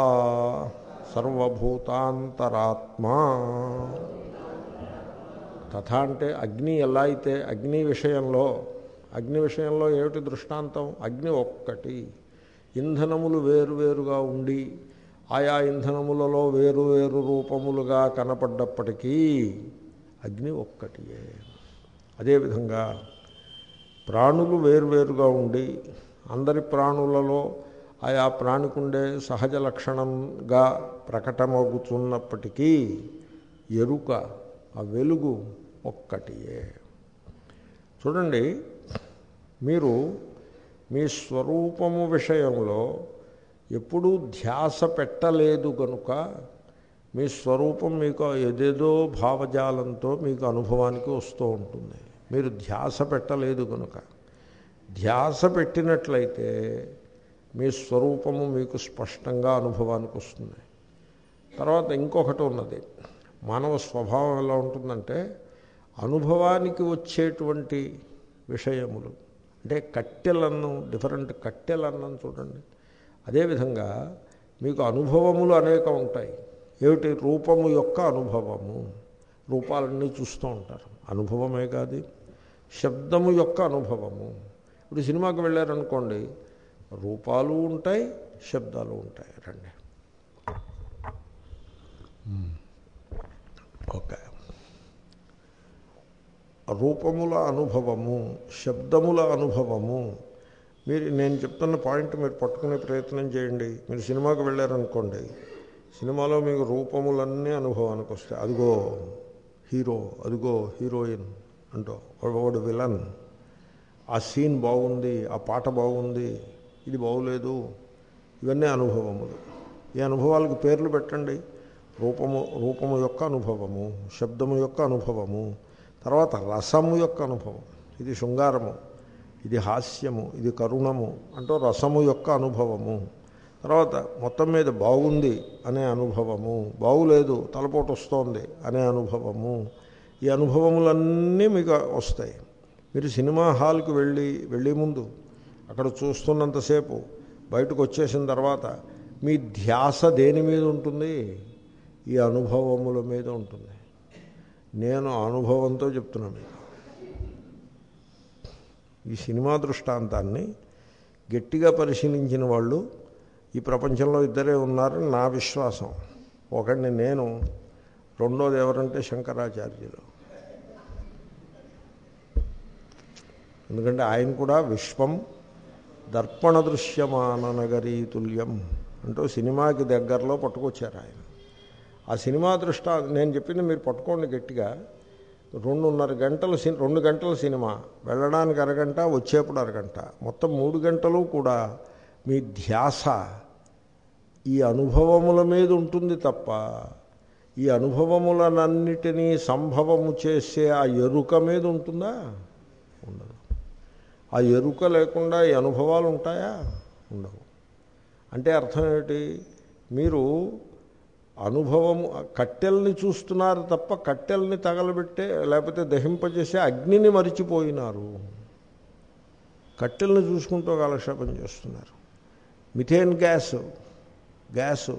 సర్వభూతాంతరాత్మా. తథా అంటే అగ్ని ఎలా అయితే, అగ్ని విషయంలో అగ్ని విషయంలో ఏమిటి దృష్టాంతం? అగ్ని ఒక్కటి. ఇంధనములు వేరువేరుగా ఉండి ఆయా ఇంధనములలో వేరు వేరు రూపములుగా కనపడ్డప్పటికీ అగ్ని ఒక్కటియే. అదేవిధంగా ప్రాణులు వేరువేరుగా ఉండి అందరి ప్రాణులలో ఆయా ప్రాణికుండే సహజ లక్షణంగా ప్రకటమవుతున్నప్పటికీ ఎరుక, ఆ వెలుగు ఒక్కటియే. చూడండి, మీరు మీ స్వరూపము విషయంలో ఎప్పుడూ ధ్యాస పెట్టలేదు కనుక మీ స్వరూపం మీకు ఏదేదో భావజాలంతో మీకు అనుభవానికి వస్తూ ఉంటుంది. మీరు ధ్యాస పెట్టలేదు కనుక. ధ్యాస పెట్టినట్లయితే మీ స్వరూపము మీకు స్పష్టంగా అనుభవానికి వస్తుంది. తర్వాత ఇంకొకటి ఉన్నది. మానవ స్వభావం ఎలా ఉంటుందంటే అనుభవానికి వచ్చేటువంటి విషయములు అంటే కట్టెలన్నం, డిఫరెంట్ కట్టెలన్నం చూడండి. అదేవిధంగా మీకు అనుభవములు అనేకం ఉంటాయి. ఏమిటి? రూపము యొక్క అనుభవము. రూపాలన్నీ చూస్తూ ఉంటారు, అనుభవమే కాదు. శబ్దము యొక్క అనుభవము. ఇప్పుడు సినిమాకి వెళ్ళారనుకోండి, రూపాలు ఉంటాయి, శబ్దాలు ఉంటాయి. రండి, ఓకే. రూపముల అనుభవము, శబ్దముల అనుభవము. మీరు నేను చెప్తున్న పాయింట్ మీరు పట్టుకునే ప్రయత్నం చేయండి. మీరు సినిమాకి వెళ్ళారనుకోండి, సినిమాలో మీకు రూపములన్నీ అనుభవానికి వస్తాయి. అదిగో హీరో, అదిగో హీరోయిన్ అంటూ వాడు విలన్, ఆ సీన్ బాగుంది, ఆ పాట బాగుంది, ఇది బాగులేదు, ఇవన్నీ అనుభవములు. ఈ అనుభవాలకు పేర్లు పెట్టండి. రూపము రూపము యొక్క అనుభవము, శబ్దము యొక్క అనుభవము, తర్వాత రసము యొక్క అనుభవం. ఇది శృంగారము, ఇది హాస్యము, ఇది కరుణము అంటూ రసము యొక్క అనుభవము. తర్వాత మొత్తం మీద బాగుంది అనే అనుభవము, బాగులేదు తలపోటు వస్తోంది అనే అనుభవము. ఈ అనుభవములన్నీ మీకు వస్తాయి. మీరు సినిమా హాల్కి వెళ్ళి వెళ్ళే ముందు అక్కడ చూస్తున్నంతసేపు బయటకు వచ్చేసిన తర్వాత మీ ధ్యాస దేని మీద ఉంటుంది? ఈ అనుభవముల మీద ఉంటుంది. నేను అనుభవంతో చెప్తున్నాను మీకు. ఈ సినిమా దృష్టాంతాన్ని గట్టిగా పరిశీలించిన వాళ్ళు ఈ ప్రపంచంలో ఇద్దరే ఉన్నారని నా విశ్వాసం. ఒకడిని నేను, రెండోది ఎవరంటే శంకరాచార్యులు. ఎందుకంటే ఆయన కూడా విశ్వం దర్పణ దృశ్యమాన నగరీతుల్యం అంటూ సినిమాకి దగ్గరలో పట్టుకొచ్చారు ఆయన. ఆ సినిమా దృష్టా నేను చెప్పింది మీరు పట్టుకోండి గట్టిగా. రెండున్నర గంటలు రెండు గంటల సినిమా, వెళ్ళడానికి అరగంట, వచ్చేప్పుడు అరగంట, మొత్తం మూడు గంటలు కూడా మీ ధ్యాస ఈ అనుభవముల మీద ఉంటుంది తప్ప ఈ అనుభవములనన్నిటినీ సంభవము చేసే ఆ ఎరుక మీద ఉంటుందా? ఉండదు. ఆ ఎరుక లేకుండా ఈ అనుభవాలు ఉంటాయా? ఉండవు. అంటే అర్థం ఏమిటి? మీరు అనుభవము కట్టెల్ని చూస్తున్నారు తప్ప కట్టెల్ని తగలబెట్టే లేకపోతే దహింపజేసే అగ్నిని మరిచిపోయినారు. కట్టెల్ని చూసుకుంటూ కాలక్షేపం చేస్తున్నారు. మిథేన్ గ్యాసు గ్యాసు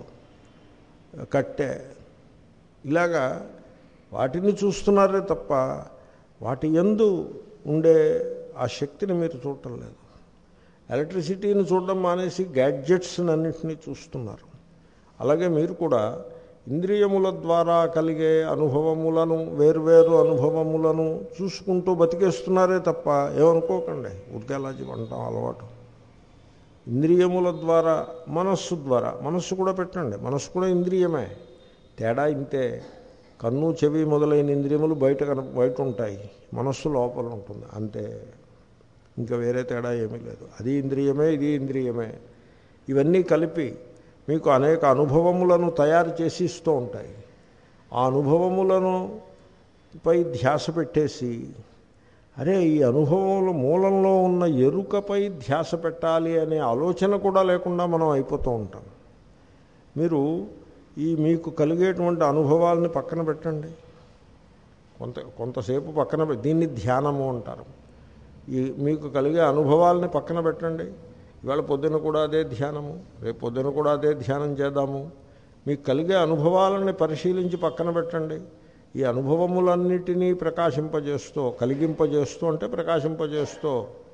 కట్టె ఇలాగా వాటిని చూస్తున్నారే తప్ప వాటి యందు ఉండే ఆ శక్తిని మీరు చూడటం లేదు. ఎలక్ట్రిసిటీని చూడడం మానేసి గ్యాడ్జెట్స్ని అన్నింటినీ చూస్తున్నారు. అలాగే మీరు కూడా ఇంద్రియముల ద్వారా కలిగే అనుభవములను, వేర్వేరు అనుభవములను చూసుకుంటూ బతికేస్తున్నారే తప్ప ఏమనుకోకండి, ఉద్గాలా అంటాం అలవాటు. ఇంద్రియముల ద్వారా, మనస్సు ద్వారా, మనస్సు కూడా పెట్టండి, మనస్సు కూడా ఇంద్రియమే. తేడా ఇంతే. కన్ను, చెవి మొదలైన ఇంద్రియములు బయట కన బయట ఉంటాయి, మనస్సు లోపల ఉంటుంది, అంతే. ఇంకా వేరే తేడా ఏమీ లేదు. అది ఇంద్రియమే, ఇది ఇంద్రియమే. ఇవన్నీ కలిపి మీకు అనేక అనుభవములను తయారు చేసి ఇస్తూ ఉంటాయి. ఆ అనుభవములను పై ధ్యాస పెట్టేసి, అరే ఈ అనుభవముల మూలంలో ఉన్న ఎరుకపై ధ్యాస పెట్టాలి అనే ఆలోచన కూడా లేకుండా మనం అయిపోతూ ఉంటాం. మీరు ఈ మీకు కలిగేటువంటి అనుభవాలని పక్కన పెట్టండి, కొంత కొంతసేపు పక్కన పె దీన్ని ధ్యానము అంటారు. ఈ మీకు కలిగే అనుభవాలని పక్కన పెట్టండి. ఇవాళ పొద్దున కూడా అదే ధ్యానము, రేపు పొద్దున కూడా అదే ధ్యానం చేద్దాము. మీకు కలిగే అనుభవాలని పరిశీలించి పక్కన పెట్టండి. ఈ అనుభవములన్నిటినీ ప్రకాశింపజేస్తూ, కలిగింపజేస్తూ అంటే ప్రకాశింపజేస్తూ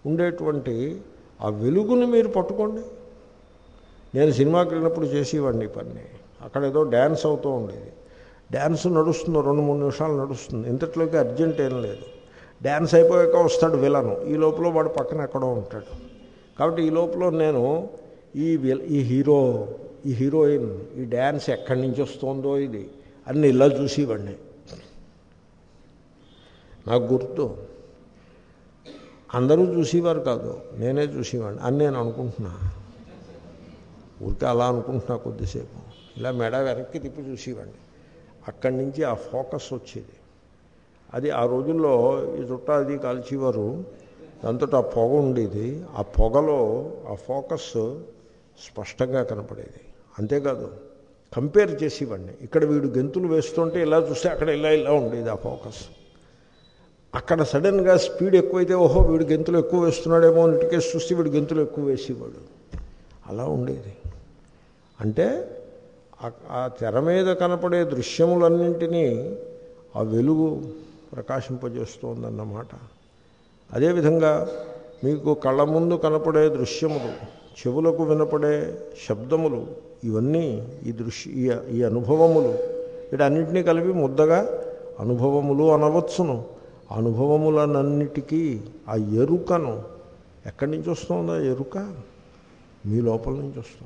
ఉండేటువంటి ఆ వెలుగుని మీరు పట్టుకోండి. నేను సినిమాకి వెళ్ళినప్పుడు చేసేవాడిని ఈ పని. అక్కడ ఏదో డ్యాన్స్ అవుతూ ఉండేది. డ్యాన్స్ నడుస్తుంది, రెండు మూడు నిమిషాలు నడుస్తుంది, ఇంతట్లోకి అర్జెంట్ ఏం లేదు. డ్యాన్స్ అయిపోయాక వస్తాడు విలను, ఈ లోపల వాడు పక్కన ఎక్కడో ఉంటాడు. కాబట్టి ఈ లోపల నేను ఈ విల ఈ హీరో ఈ హీరోయిన్ ఈ డ్యాన్స్ ఎక్కడి నుంచి వస్తుందో ఇది అన్ని ఇలా చూసేవాడిని. నాకు గుర్తు, అందరూ చూసేవారు కాదు, నేనే చూసేవాడిని అని నేను అనుకుంటున్నా. ఊరికే అలా అనుకుంటున్నా కొద్దిసేపు, ఇలా మెడ వెనక్కి తిప్పి చూసేవాడిని. అక్కడి నుంచి ఆ ఫోకస్ వచ్చేది. అది ఆ రోజుల్లో ఈ చుట్టా అది కాల్చేవారు, దాంతో ఆ పొగ ఉండేది. ఆ పొగలో ఆ ఫోకస్ స్పష్టంగా కనపడేది. అంతేకాదు కంపేర్ చేసేవాడిని. ఇక్కడ వీడు గెంతులు వేస్తుంటే ఇలా చూస్తే అక్కడ ఇలా ఇలా ఉండేది ఆ ఫోకస్. అక్కడ సడన్గా స్పీడ్ ఎక్కువైతే ఓహో వీడు గెంతులు ఎక్కువ వేస్తున్నాడేమో అని ఇటుకేసి చూస్తే వీడు గెంతులు ఎక్కువ వేసేవాడు. అలా ఉండేది. అంటే ఆ తెర మీద కనపడే దృశ్యములన్నింటినీ ఆ వెలుగు ప్రకాశింపజేస్తోందన్నమాట. అదేవిధంగా మీకు కళ్ళ ముందు కనపడే దృశ్యములు, చెవులకు వినపడే శబ్దములు, ఇవన్నీ ఈ దృశ్య ఈ అనుభవములు, వీటన్నింటినీ కలిపి ముద్దగా అనుభవములు అనవచ్చును. అనుభవములనన్నిటికీ ఆ ఎరుకను ఎక్కడి నుంచి వస్తుందో ఎరుక మీ లోపల నుంచి వస్తుంది.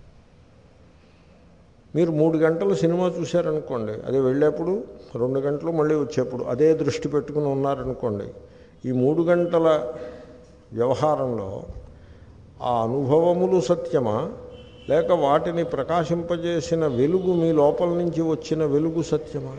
మీరు మూడు గంటలు సినిమా చూశారనుకోండి, అదే వెళ్ళేప్పుడు రెండు గంటలు మళ్ళీ వచ్చేప్పుడు అదే దృష్టి పెట్టుకుని ఉన్నారనుకోండి, ఈ మూడు గంటల వ్యవహారంలో ఆ అనుభవములు సత్యమా లేక వాటిని ప్రకాశింపజేసిన వెలుగు మీ లోపల నుంచి వచ్చిన వెలుగు సత్యమా?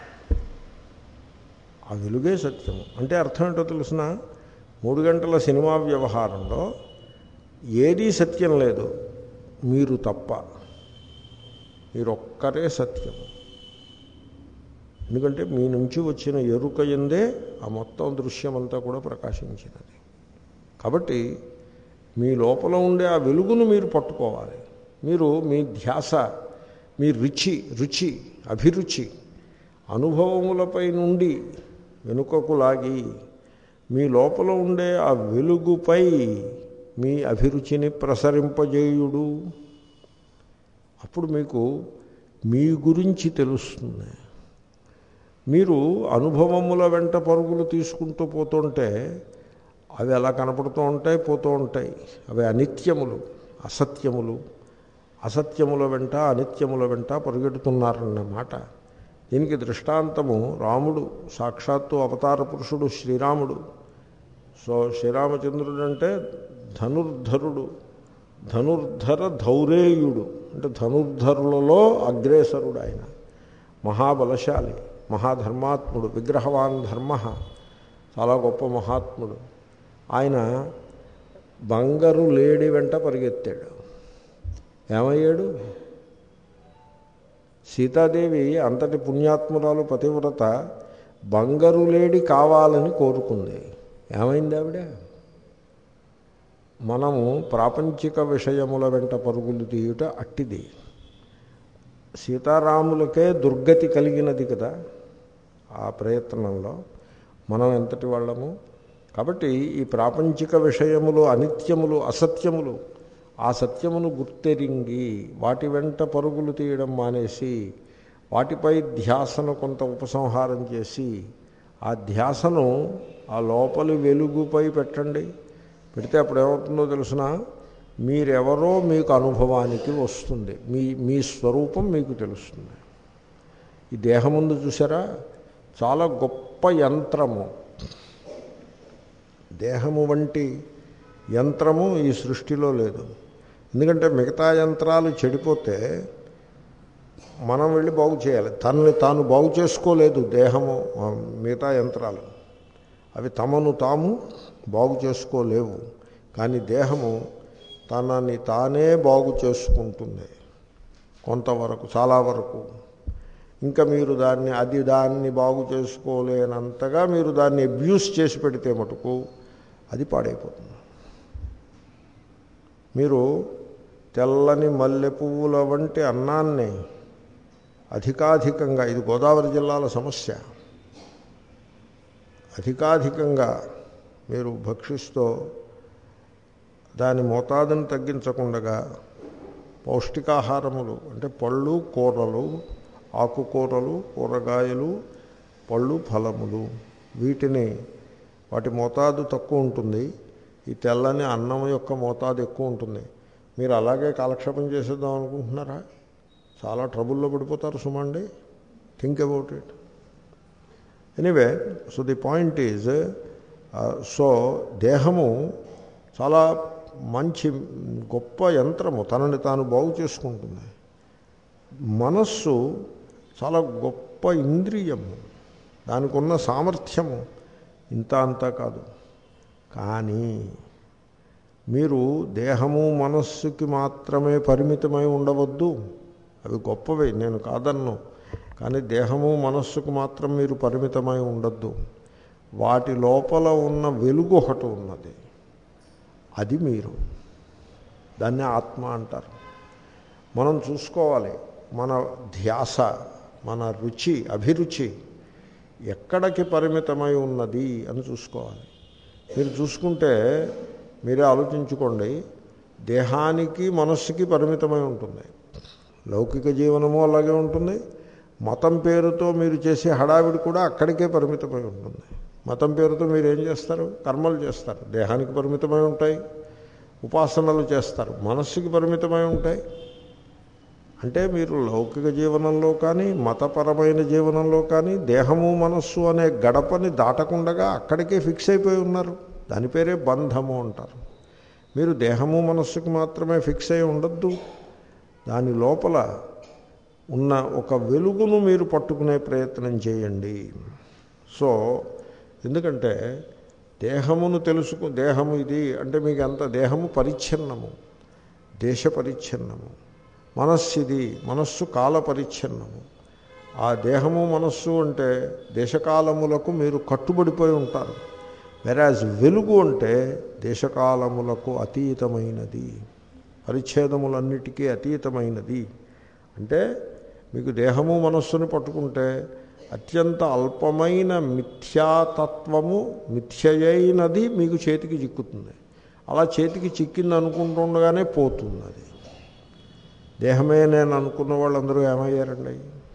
ఆ వెలుగే సత్యము. అంటే అర్థం ఏంటో తెలుసిన, మూడు గంటల సినిమా వ్యవహారంలో ఏదీ సత్యం లేదు, మీరు తప్ప. మీరొక్కరే సత్యం. ఎందుకంటే మీ నుంచి వచ్చిన ఎరుక ఎందే ఆ మొత్తం దృశ్యమంతా కూడా ప్రకాశించినది. కాబట్టి మీ లోపల ఉండే ఆ వెలుగును మీరు పట్టుకోవాలి. మీరు మీ ధ్యాస, మీ రుచి రుచి అభిరుచి అనుభవములపై నుండి వెనుకకు లాగి మీ లోపల ఉండే ఆ వెలుగుపై మీ అభిరుచిని ప్రసరింపజేయుడు. అప్పుడు మీకు మీ గురించి తెలుస్తుంది. మీరు అనుభవముల వెంట పరుగులు తీసుకుంటూ పోతుంటే అవి ఎలా కనపడుతూ ఉంటాయి, పోతూ ఉంటాయి. అవి అనిత్యములు, అసత్యములు. అసత్యముల వెంట అనిత్యముల వెంట పరిగెడుతున్నారన్నమాట. దీనికి దృష్టాంతము రాముడు, సాక్షాత్తు అవతార పురుషుడు శ్రీరాముడు. సో శ్రీరామచంద్రుడు అంటే ధనుర్ధరుడు, ధనుర్ధర ధౌరేయుడు, అంటే ధనుర్ధరులలో అగ్రేసరుడు. ఆయన మహాబలశాలి, మహాధర్మాత్ముడు, విగ్రహవాన్ ధర్మ, చాలా గొప్ప మహాత్ముడు. ఆయన బంగారు లేడి వెంట పరిగెత్తాడు. ఏమయ్యాడు? సీతాదేవి అంతటి పుణ్యాత్మురాలు, పతివ్రత, బంగారు లేడి కావాలని కోరుకుంది. ఏమైంది ఆవిడ? మనము ప్రాపంచిక విషయముల వెంట పరుగులు తీయుట అట్టిది. సీతారాములకే దుర్గతి కలిగినది కదా ఆ ప్రయత్నంలో. మనం ఎంతటి వాళ్ళము? కాబట్టి ఈ ప్రాపంచిక విషయములు అనిత్యములు, అసత్యములు, ఆ సత్యమును గుర్తెరింగి వాటి వెంట పరుగులు తీయడం మానేసి వాటిపై ధ్యాసను కొంత ఉపసంహారం చేసి ఆ ధ్యాసను ఆ లోపలి వెలుగుపై పెట్టండి. పెడితే అప్పుడు ఏమవుతుందో తెలుసిన, మీరెవరో మీకు అనుభవానికి వస్తుంది. మీ మీ స్వరూపం మీకు తెలుస్తుంది. ఈ దేహం ముందు చూసారా, చాలా గొప్ప యంత్రము. దేహము వంటి యంత్రము ఈ సృష్టిలో లేదు. ఎందుకంటే మిగతా యంత్రాలు చెడిపోతే మనం వెళ్ళి బాగు చేయాలి. తనని తాను బాగు చేసుకోలేదు దేహము. మిగతా యంత్రాలు అవి తమను తాము బాగు చేసుకోలేవు. కానీ దేహము తనని తానే బాగు చేసుకుంటుంది కొంతవరకు, చాలా వరకు. ఇంకా మీరు దాన్ని అది దాన్ని బాగు చేసుకోలేనంతగా మీరు దాన్ని అబ్యూస్ చేసి పెడితే మటుకు అది పాడైపోతుంది. మీరు తెల్లని మల్లె పువ్వుల వంటి అన్నాన్ని అధికాధికంగా, ఇది గోదావరి జిల్లాల సమస్య, అధికాధికంగా మీరు భక్షిస్తూ దాని మోతాదును తగ్గించకుండా పౌష్టికాహారములు అంటే పళ్ళు కూరలు ఆకుకూరలు కూరగాయలు పళ్ళు ఫలములు వీటిని వాటి మోతాదు తక్కువ ఉంటుంది, ఈ తెల్లని అన్నం యొక్క మోతాదు ఎక్కువ ఉంటుంది. మీరు అలాగే కాలక్షేపం చేసేద్దాం అనుకుంటున్నారా? చాలా ట్రబుల్లో పడిపోతారు సుమండి. Think about it. Anyway, so the point is, so దేహము చాలా మంచి గొప్ప యంత్రము, తనని తాను బాగు చేసుకుంటుంది. మనస్సు చాలా గొప్ప ఇంద్రియము, దానికి ఉన్న సామర్థ్యము ఇంత అంతా కాదు. కానీ మీరు దేహము మనస్సుకి మాత్రమే పరిమితమై ఉండవద్దు. అవి గొప్పవే, నేను కాదన్ను. కానీ దేహము మనస్సుకు మాత్రం మీరు పరిమితమై ఉండద్దు. వాటి లోపల ఉన్న వెలుగు ఒకటి ఉన్నది, అది మీరు. దాన్ని ఆత్మ అంటారు. మనం చూసుకోవాలి మన ధ్యాస, మన రుచి, అభిరుచి ఎక్కడికి పరిమితమై ఉన్నది అని చూసుకోవాలి. మీరు చూసుకుంటే మీరే ఆలోచించుకోండి, దేహానికి మనస్సుకి పరిమితమై ఉంటుంది. లౌకిక జీవనము అలాగే ఉంటుంది. మతం పేరుతో మీరు చేసే హడావిడి కూడా అక్కడికే పరిమితమై ఉంటుంది. మతం పేరుతో మీరు ఏం చేస్తారు? కర్మలు చేస్తారు, దేహానికి పరిమితమై ఉంటాయి. ఉపాసనలు చేస్తారు, మనస్సుకి పరిమితమై ఉంటాయి. అంటే మీరు లౌకిక జీవనంలో కానీ మతపరమైన జీవనంలో కానీ దేహము మనస్సు అనే గడపని దాటకుండా అక్కడికే ఫిక్స్ అయిపోయి ఉన్నారు. దాని పేరే బంధము అంటారు. మీరు దేహము మనస్సుకి మాత్రమే ఫిక్స్ అయి ఉండద్దు. దాని లోపల ఉన్న ఒక వెలుగును మీరు పట్టుకునే ప్రయత్నం చేయండి. సో ఎందుకంటే దేహమును తెలుసుకు, దేహము ఇది అంటే మీకు అంత దేహము పరిచ్ఛిన్నము, దేశ పరిచ్ఛిన్నము. మనస్సు ఇది, మనస్సు కాల పరిచ్ఛిన్నము. ఆ దేహము మనస్సు అంటే దేశకాలములకు మీరు కట్టుబడిపోయి ఉంటారు. వెరాజ్ వెలుగు అంటే దేశకాలములకు అతీతమైనది, పరిచ్ఛేదములన్నిటికీ అతీతమైనది. అంటే మీకు దేహము మనస్సుని పట్టుకుంటే అత్యంత అల్పమైన మిథ్యాతత్వము, మిథ్యయైనది మీకు చేతికి చిక్కుతుంది. అలా చేతికి చిక్కింది అనుకుంటుండగానే పోతుంది అది. దేహమే నేను అనుకున్న వాళ్ళందరూ ఏమయ్యారండి?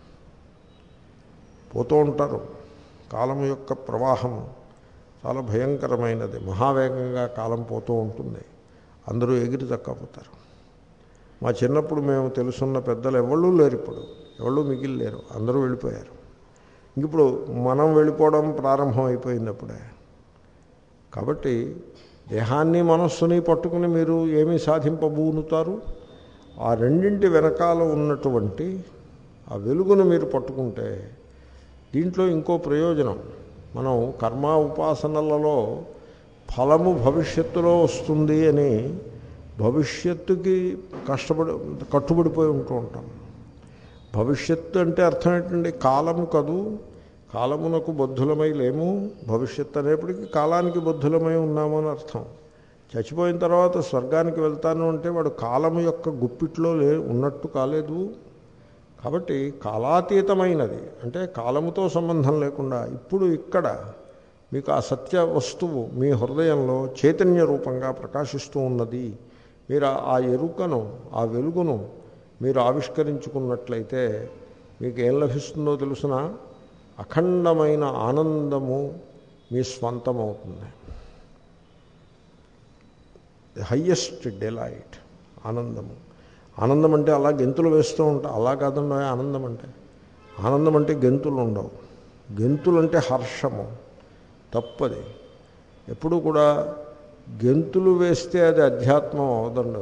పోతూ ఉంటారు. కాలం యొక్క ప్రవాహం చాలా భయంకరమైనది, మహావేగంగా కాలం పోతూ ఉంటుంది. అందరూ ఎగిరి తక్కపోతారు. మా చిన్నప్పుడు మేము తెలుసున్న పెద్దలు ఎవళ్ళు లేరు, ఇప్పుడు ఎవళ్ళు మిగిలి లేరు, అందరూ వెళ్ళిపోయారు. ఇప్పుడు మనం వెళ్ళిపోవడం ప్రారంభం అయిపోయింది అప్పుడే. కాబట్టి దేహాన్ని మనస్సుని పట్టుకుని మీరు ఏమీ సాధింపబూనుతారు? ఆ రెండింటి వెనకాల ఉన్నటువంటి ఆ వెలుగును మీరు పట్టుకుంటే దీంట్లో ఇంకో ప్రయోజనం. మనం కర్మ ఉపాసనలలో ఫలము భవిష్యత్తులో వస్తుంది అని భవిష్యత్తుకి కష్టపడి కట్టుబడిపోయి ఉంటూ ఉంటాం. భవిష్యత్తు అంటే అర్థం ఏంటండి? కాలము కదూ, కాలమునకు బద్ధులమై లేము. భవిష్యత్తు అనేప్పటికీ కాలానికి బద్ధులమై ఉన్నాము అని అర్థం. చచ్చిపోయిన తర్వాత స్వర్గానికి వెళ్తాను అంటే వాడు కాలము యొక్క గుప్పిట్లో లే ఉన్నట్టు కాలేదు. కాబట్టి కాలాతీతమైనది అంటే కాలముతో సంబంధం లేకుండా ఇప్పుడు ఇక్కడ మీకు ఆ సత్య వస్తువు మీ హృదయంలో చైతన్య రూపంగా ప్రకాశిస్తూ ఉన్నది. మీరు ఆ ఎరుకను, ఆ వెలుగును మీరు ఆవిష్కరించుకున్నట్లయితే మీకు ఏం లభిస్తుందో తెలుసిన అఖండమైన ఆనందము మీ స్వంతమవుతుంది. ది హయ్యెస్ట్ డిలైట్, ఆనందము. ఆనందం అంటే అలా గెంతులు వేస్తూ ఉంటా, అలా కాదండి ఆనందం అంటే. ఆనందం అంటే గెంతులు ఉండవు. గెంతులు అంటే హర్షము, తప్పది. ఎప్పుడు కూడా గెంతులు వేస్తే అది అధ్యాత్మం అవదండి.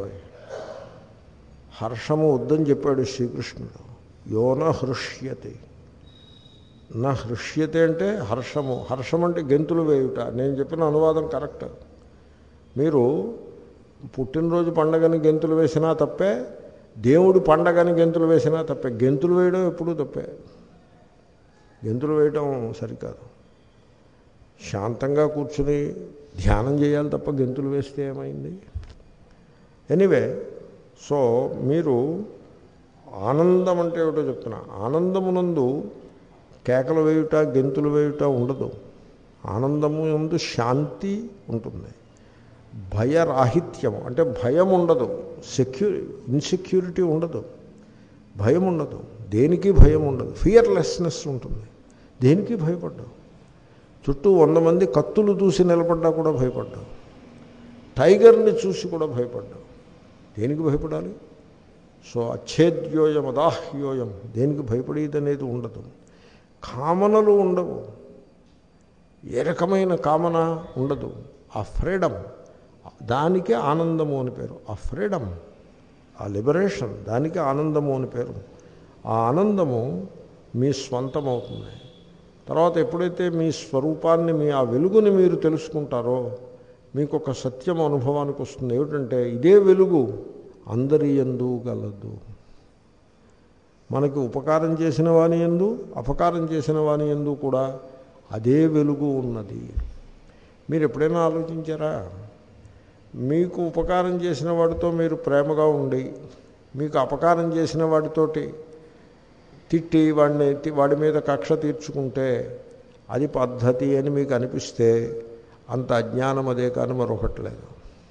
హర్షము వద్దని చెప్పాడు శ్రీకృష్ణుడు. యోన హృష్యతే, నా హృష్యతే అంటే హర్షము. హర్షం అంటే గెంతులు వేయుట. నేను చెప్పిన అనువాదం కరెక్ట్. మీరు పుట్టినరోజు పండగని గెంతులు వేసినా తప్పే, దేవుడు పండగని గెంతులు వేసినా తప్పే. గెంతులు వేయడం ఎప్పుడూ తప్పే. గెంతులు వేయటం సరికాదు. శాంతంగా కూర్చుని ధ్యానం చేయాలి తప్ప గెంతులు వేస్తే ఏమైంది? ఎనీవే, సో మీరు ఆనందం అంటే ఏమిటో చెప్తున్నా. ఆనందమునందు కేకలు వేయుట, గెంతులు వేయుట ఉండదు. ఆనందము యందు శాంతి ఉంటుంది. భయరాహిత్యము అంటే భయం ఉండదు, సెక్యూ ఇన్సెక్యూరిటీ ఉండదు, భయం ఉండదు, దేనికి భయం ఉండదు, ఫియర్లెస్నెస్ ఉంటుంది. దేనికి భయపడ్డావు. చుట్టూ వంద మంది కత్తులు చూసి నిలబడ్డా కూడా భయపడ్డావు, టైగర్ని చూసి కూడా భయపడ్డావు. దేనికి భయపడాలి? సో అచ్ఛేద్యోయం అదాహ్యోయం, దేనికి భయపడేది అనేది ఉండదు. కామనలు ఉండవు, ఏ రకమైన కామన ఉండదు. ఆ ఫ్రీడమ్, దానికి ఆనందము అని పేరు. ఆ ఫ్రీడమ్, ఆ లిబరేషన్, దానికి ఆనందము అని పేరు. ఆ ఆనందము మీ స్వంతం అవుతుంది. తర్వాత ఎప్పుడైతే మీ స్వరూపాన్ని, మీ ఆ వెలుగుని మీరు తెలుసుకుంటారో మీకు ఒక సత్యం అనుభవానికి వస్తుంది. ఏమిటంటే ఇదే వెలుగు అందరి యందు గలదు. మనకి ఉపకారం చేసిన వాని యందు, అపకారం చేసిన వాని యందు కూడా అదే వెలుగు ఉన్నది. మీరు ఎప్పుడైనా ఆలోచించారా? మీకు ఉపకారం చేసిన వాడితో మీరు ప్రేమగా ఉండి, మీకు అపకారం చేసిన వాడితోటి తిట్టి వాడిని వాడి మీద కక్ష తీర్చుకుంటే అది పద్ధతి అని మీకు అనిపిస్తే అంత అజ్ఞానం అదే కానీ మరొకట్లేదు.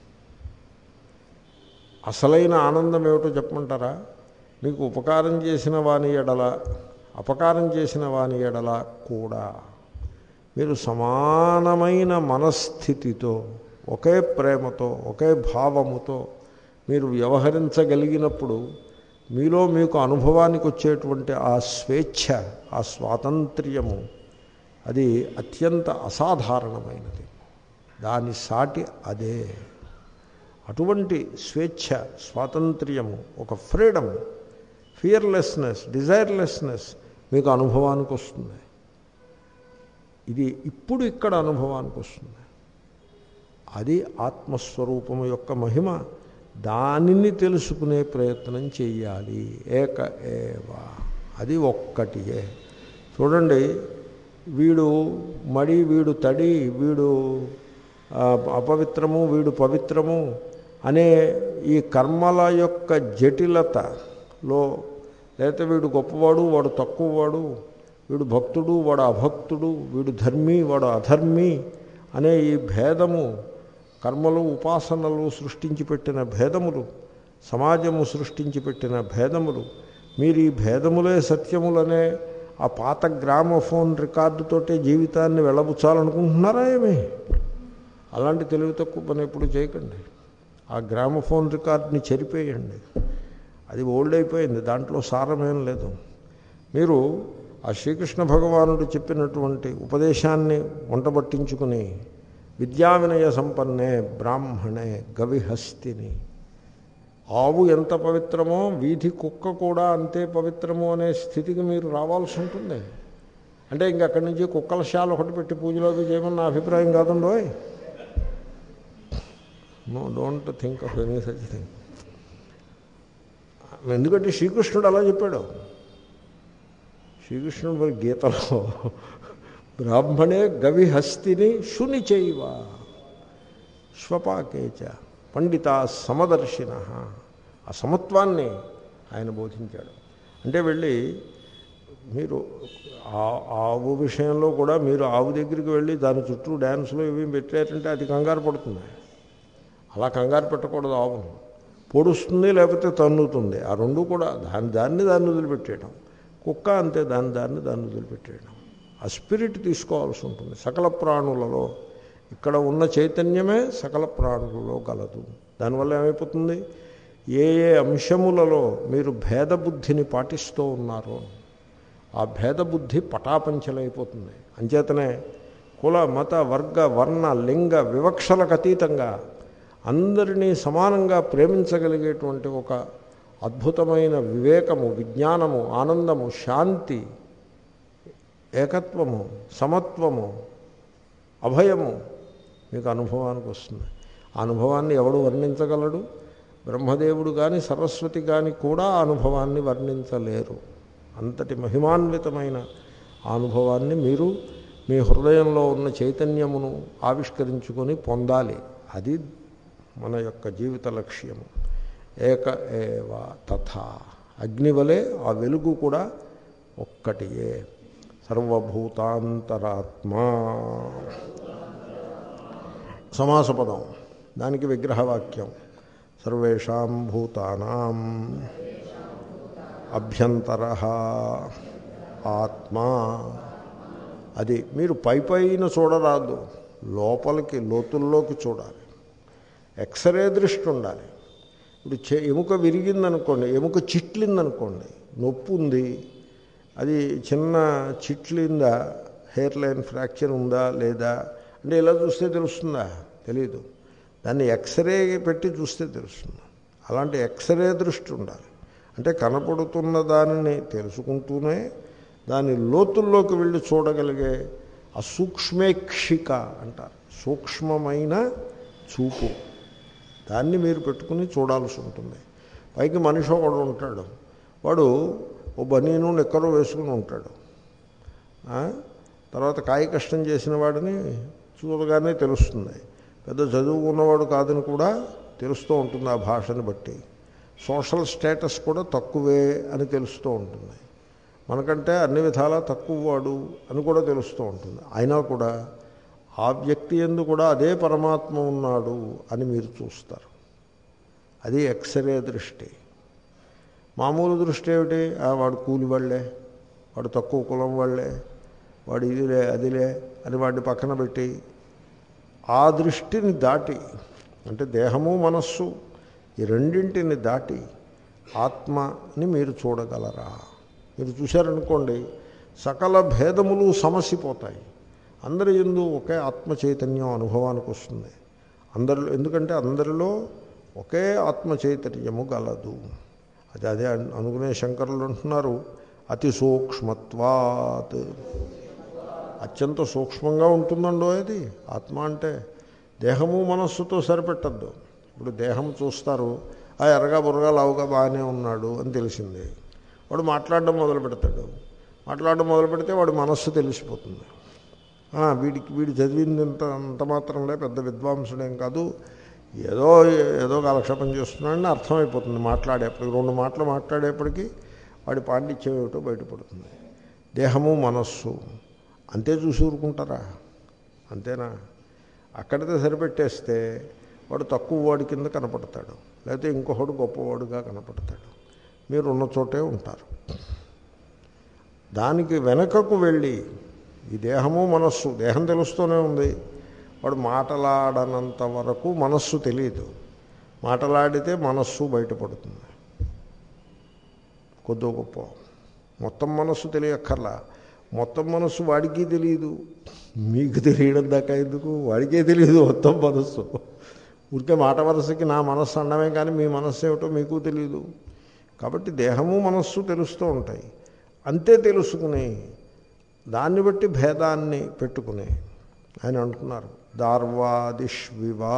అసలైన ఆనందం ఏమిటో చెప్పమంటారా? మీకు ఉపకారం చేసిన వాని ఎడల, అపకారం చేసిన వాని ఎడల కూడా మీరు సమానమైన మనస్థితితో, ఒకే ప్రేమతో, ఒకే భావముతో మీరు వ్యవహరించగలిగినప్పుడు మీలో మీకు అనుభవానికి వచ్చేటువంటి ఆ స్వేచ్ఛ, ఆ స్వాతంత్ర్యము, అది అత్యంత అసాధారణమైనది. దాని సాటి అదే. అటువంటి స్వేచ్ఛ, స్వాతంత్ర్యము, ఒక ఫ్రీడమ్, ఫియర్లెస్నెస్, డిజైర్లెస్నెస్ మీకు అనుభవానికి వస్తుంది. ఇది ఇప్పుడు ఇక్కడ అనుభవానికి వస్తుంది. అది ఆత్మస్వరూపము యొక్క మహిమ. దానిని తెలుసుకునే ప్రయత్నం చెయ్యాలి. ఏక ఏవా, అది ఒక్కటియే. చూడండి, వీడు మడి, వీడు తడి, వీడు అపవిత్రము, వీడు పవిత్రము అనే ఈ కర్మల యొక్క జటిలతలో, లేకపోతే వీడు గొప్పవాడు, వాడు తక్కువవాడు, వీడు భక్తుడు, వాడు అభక్తుడు, వీడు ధర్మి, వాడు అధర్మి అనే ఈ భేదము, కర్మలు ఉపాసనలు సృష్టించి పెట్టిన భేదములు, సమాజము సృష్టించి పెట్టిన భేదములు, మీరు ఈ భేదములే సత్యములనే ఆ పాత గ్రామోఫోన్ రికార్డుతోటే జీవితాన్ని వెళ్ళబుచ్చాలనుకుంటున్నారా ఏమి? అలాంటి తెలివి తక్కువ పని ఎప్పుడు చేయకండి. ఆ గ్రామోఫోన్ రికార్డుని చెరిపేయండి. అది ఓల్డ్ అయిపోయింది, దాంట్లో సారమేం లేదు. మీరు ఆ శ్రీకృష్ణ భగవానుడు చెప్పినటువంటి ఉపదేశాన్ని వంటబట్టించుకుని విద్యా వినయ సంపన్నే బ్రాహ్మణే గవిహస్తిని, ఆవు ఎంత పవిత్రమో వీధి కుక్క కూడా అంతే పవిత్రము అనే స్థితికి మీరు రావాల్సి ఉంటుంది. అంటే ఇంక అక్కడి నుంచి కుక్కల శాల ఒకటి పెట్టి పూజలోకి చేయమని నా అభిప్రాయం కాదండోయ్. No, don't think of any such thing. ఎందుకంటే శ్రీకృష్ణుడు అలా చెప్పాడు. శ్రీకృష్ణుడు మరి గీతలో బ్రాహ్మణే గవిహస్తిని శుని చైవ శ్వపాకేచ పండిత సమదర్శిన, ఆ సమత్వాన్ని ఆయన బోధించాడు. అంటే వెళ్ళి మీరు ఆవు విషయంలో కూడా మీరు ఆవు దగ్గరికి వెళ్ళి దాని చుట్టూ డ్యాన్సులు ఇవి పెట్టారంటే అది కంగారు పడుతుంది. అలా కంగారు పెట్టకూడదు. ఆవును పొడుస్తుంది, లేకపోతే తన్నుతుంది. ఆ రెండు కూడా దాని దాన్ని దాన్ని వదిలిపెట్టేయడం. కుక్క అంతే, దాని దాన్ని దాన్ని వదిలిపెట్టేయడం. ఆ స్పిరిట్ తీసుకోవాల్సి ఉంటుంది. సకల ప్రాణులలో ఇక్కడ ఉన్న చైతన్యమే సకల ప్రాణులలో గలదు. దానివల్ల ఏమైపోతుంది? ఏ ఏ అంశములలో మీరు భేదబుద్ధిని పాటిస్తూ ఉన్నారో ఆ భేదబుద్ధి పటాపంచలైపోతుంది. అంచేతనే కుల మత వర్గ వర్ణ లింగ వివక్షలకు అతీతంగా అందరినీ సమానంగా ప్రేమించగలిగేటువంటి ఒక అద్భుతమైన వివేకము, విజ్ఞానము, ఆనందము, శాంతి, ఏకత్వము, సమత్వము, అభయము మీకు అనుభవానికి వస్తుంది. ఆ అనుభవాన్ని ఎవడు వర్ణించగలడు? బ్రహ్మదేవుడు కానీ సరస్వతి కానీ కూడా ఆ అనుభవాన్ని వర్ణించలేరు. అంతటి మహిమాన్వితమైన ఆ అనుభవాన్ని మీరు మీ హృదయంలో ఉన్న చైతన్యమును ఆవిష్కరించుకొని పొందాలి. అది మన యొక్క జీవిత లక్ష్యము. ఏక ఏవ తథా, అగ్నివలే ఆ వెలుగు కూడా ఒక్కటియే. సర్వభూతాంతరాత్మా. సమాసపదం, దానికి విగ్రహవాక్యం సర్వేషాం భూతానాం అభ్యంతరః ఆత్మా. అది మీరు పై పైన చూడరాదు, లోపలికి లోతుల్లోకి చూడాలి. ఎక్స్రే దృష్టి ఉండాలి. ఇప్పుడు చె ఎముక విరిగిందనుకోండి, ఎముక చిట్లిందనుకోండి, నొప్పి ఉంది, అది చిన్న చిట్లిందా, హెయిర్ లైన్ ఫ్రాక్చర్ ఉందా లేదా అంటే ఇలా చూస్తే తెలుస్తుందా? తెలీదు. దాన్ని ఎక్స్రే పెట్టి చూస్తే తెలుస్తుంది. అలాంటి ఎక్స్రే దృష్టి ఉండాలి. అంటే కనపడుతున్న దానిని తెలుసుకుంటూనే దాని లోతుల్లోకి వెళ్ళి చూడగలిగే అసూక్ష్మేక్షిక అంటారు, సూక్ష్మమైన చూపు. దాన్ని మీరు పెట్టుకుని చూడాల్సి ఉంటుంది. పైకి మనిషి ఒకడు ఉంటాడు, వాడు ఓ బనీను నిక్కరు వేసుకుని ఉంటాడు. తర్వాత కాయ కష్టం చేసిన వాడిని చూడగానే తెలుస్తుంది. పెద్ద చదువుకున్నవాడు కాదని కూడా తెలుస్తూ ఉంటుంది ఆ భాషని బట్టి. సోషల్ స్టేటస్ కూడా తక్కువే అని తెలుస్తూ ఉంటుంది. మనకంటే అన్ని విధాలా తక్కువ వాడు అని కూడా తెలుస్తూ ఉంటుంది. అయినా కూడా ఆ వ్యక్తి యందు కూడా అదే పరమాత్మ ఉన్నాడు అని మీరు చూస్తారు. అది ఎక్స్రే దృష్టి. మామూలు దృష్టి ఏమిటి? వాడు కూలి వాళ్ళే, వాడు తక్కువ కులం వాళ్ళే, వాడు ఇదిలే అదిలే అని వాడిని పక్కన పెట్టి ఆ దృష్టిని దాటి, అంటే దేహము మనస్సు ఈ రెండింటిని దాటి ఆత్మని మీరు చూడగలరా? మీరు చూశారనుకోండి, సకల భేదములు సమసిపోతాయి. అందరి యందు ఒకే ఆత్మ చైతన్యం అనుభవానికి వస్తుంది. అందరిలో, ఎందుకంటే అందరిలో ఒకే ఆత్మ చైతన్యము గలదు. అది అదే అనుకునే శంకరులు అంటున్నారు, అతి సూక్ష్మత్వాత్. అత్యంత సూక్ష్మంగా ఉంటుందండో అది ఆత్మ అంటే. దేహము మనస్సుతో సరిపెట్టద్దు. ఇప్పుడు దేహం చూస్తారు, ఆ ఎర్రగా బుర్రగా లావుగా బాగానే ఉన్నాడు అని తెలిసింది. వాడు మాట్లాడడం మొదలు పెడతాడు. మాట్లాడడం మొదలు పెడితే వాడి మనస్సు తెలిసిపోతుంది. వీడికి వీడు చదివింది ఇంత అంత మాత్రంలో పెద్ద విద్వాంసుడేం కాదు, ఏదో ఏదో కాలక్షేపం చేస్తున్నాడని అర్థమైపోతుంది. మాట్లాడేప్పటికి రెండు మాటలు మాట్లాడేప్పటికీ వాడి పాండిత్యం ఏమిటో బయటపడుతుంది. దేహము మనస్సు అంతే చూసి ఊరుకుంటారా? అంతేనా? అక్కడితో సరిపెట్టేస్తే వాడు తక్కువ వాడి కింద కనపడతాడు, లేకపోతే ఇంకొకడు గొప్పవాడుగా కనపడతాడు. మీరు ఉన్న చోటే ఉంటారు. దానికి వెనకకు వెళ్ళి ఈ దేహము మనస్సు, దేహం తెలుస్తూనే ఉంది, వాడు మాటలాడనంత వరకు మనస్సు తెలియదు. మాటలాడితే మనస్సు బయటపడుతుంది కొద్దో గొప్ప. మొత్తం మనస్సు తెలియక్కర్లా, మొత్తం మనస్సు వాడికి తెలియదు, మీకు తెలియడం దాకా ఎందుకు, వాడికే తెలియదు మొత్తం మనస్సు. ఊరికే మాట వరుసకి నా మనస్సు అనడమే కానీ మీ మనస్సు ఏమిటో మీకు తెలియదు. కాబట్టి దేహము మనస్సు తెలుస్తూ ఉంటాయి. అంతే తెలుసుకుని దాన్ని బట్టి భేదాన్ని పెట్టుకుని ఆయన అంటున్నారు, దార్వాదిష్వివా.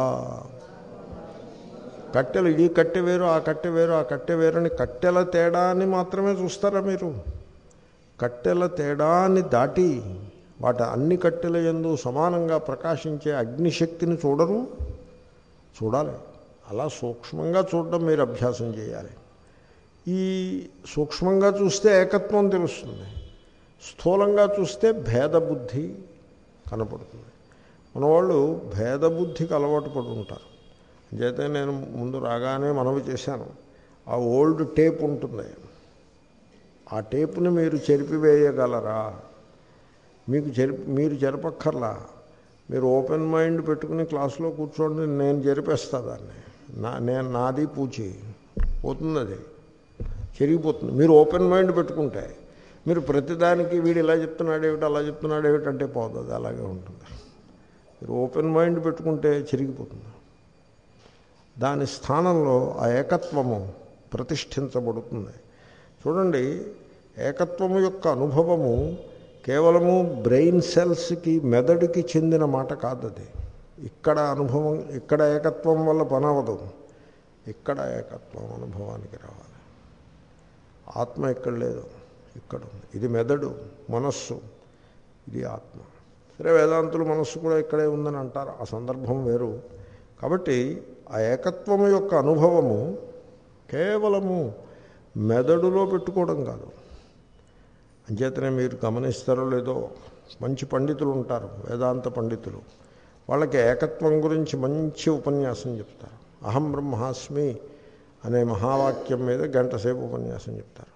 కట్టెలు, ఈ కట్టె వేరు ఆ కట్టె వేరు ఆ కట్టె వేరు అని కట్టెల తేడాన్ని మాత్రమే చూస్తారా మీరు? కట్టెల తేడాన్ని దాటి వాటి అన్ని కట్టెల యందు సమానంగా ప్రకాశించే అగ్నిశక్తిని చూడరు? చూడాలి. అలా సూక్ష్మంగా చూడడం మీరు అభ్యాసం చేయాలి. ఈ సూక్ష్మంగా చూస్తే ఏకత్వం తెలుస్తుంది, స్థూలంగా చూస్తే భేదబుద్ధి కనపడుతుంది. మన వాళ్ళు భేదబుద్ధికి అలవాటు పడి ఉంటారు. అంచేతే నేను ముందు రాగానే మనవి చేశాను, ఆ ఓల్డ్ టేప్ ఉంటుంది, ఆ టేపుని మీరు చెరిపివేయగలరా? మీకు చెరి మీరు చెరపక్కర్లా. మీరు ఓపెన్ మైండ్ పెట్టుకుని క్లాసులో కూర్చోండి, నేను జరిపేస్తా దాన్ని. నా నేను నాది పూచి పోతుంది, అది చెరిగిపోతుంది. మీరు ఓపెన్ మైండ్ పెట్టుకుంటే మీరు ప్రతిదానికి వీడు ఇలా చెప్తున్నాడు ఏమిటి అలా చెప్తున్నాడు ఏమిటంటే పోదు, అది అలాగే ఉంటుంది. మీరు ఓపెన్ మైండ్ పెట్టుకుంటే చెరిగిపోతుంది. దాని స్థానంలో ఆ ఏకత్వము ప్రతిష్ఠించబడుతుంది. చూడండి, ఏకత్వము యొక్క అనుభవము కేవలము బ్రెయిన్ సెల్స్కి, మెదడుకి చెందిన మాట కాదు. అది ఇక్కడ అనుభవం, ఇక్కడ ఏకత్వం వల్ల పనవదు, ఇక్కడ ఏకత్వం అనుభవానికి రావాలి. ఆత్మ ఇక్కడ లేదు, ఇక్కడ ఉంది. ఇది మెదడు, మనస్సు, ఇది ఆత్మ. సరే, వేదాంతులు మనస్సు కూడా ఇక్కడే ఉందని అంటారు, ఆ సందర్భం వేరు. కాబట్టి ఆ ఏకత్వము యొక్క అనుభవము కేవలము మెదడులో పెట్టుకోవడం కాదు. అంచేతనే మీరు గమనిస్తారో లేదో, మంచి పండితులు ఉంటారు, వేదాంత పండితులు, వాళ్ళకి ఏకత్వం గురించి మంచి ఉపన్యాసం చెప్తారు. అహం బ్రహ్మాస్మి అనే మహావాక్యం మీద గంట సేపు ఉపన్యాసం చెప్తారు.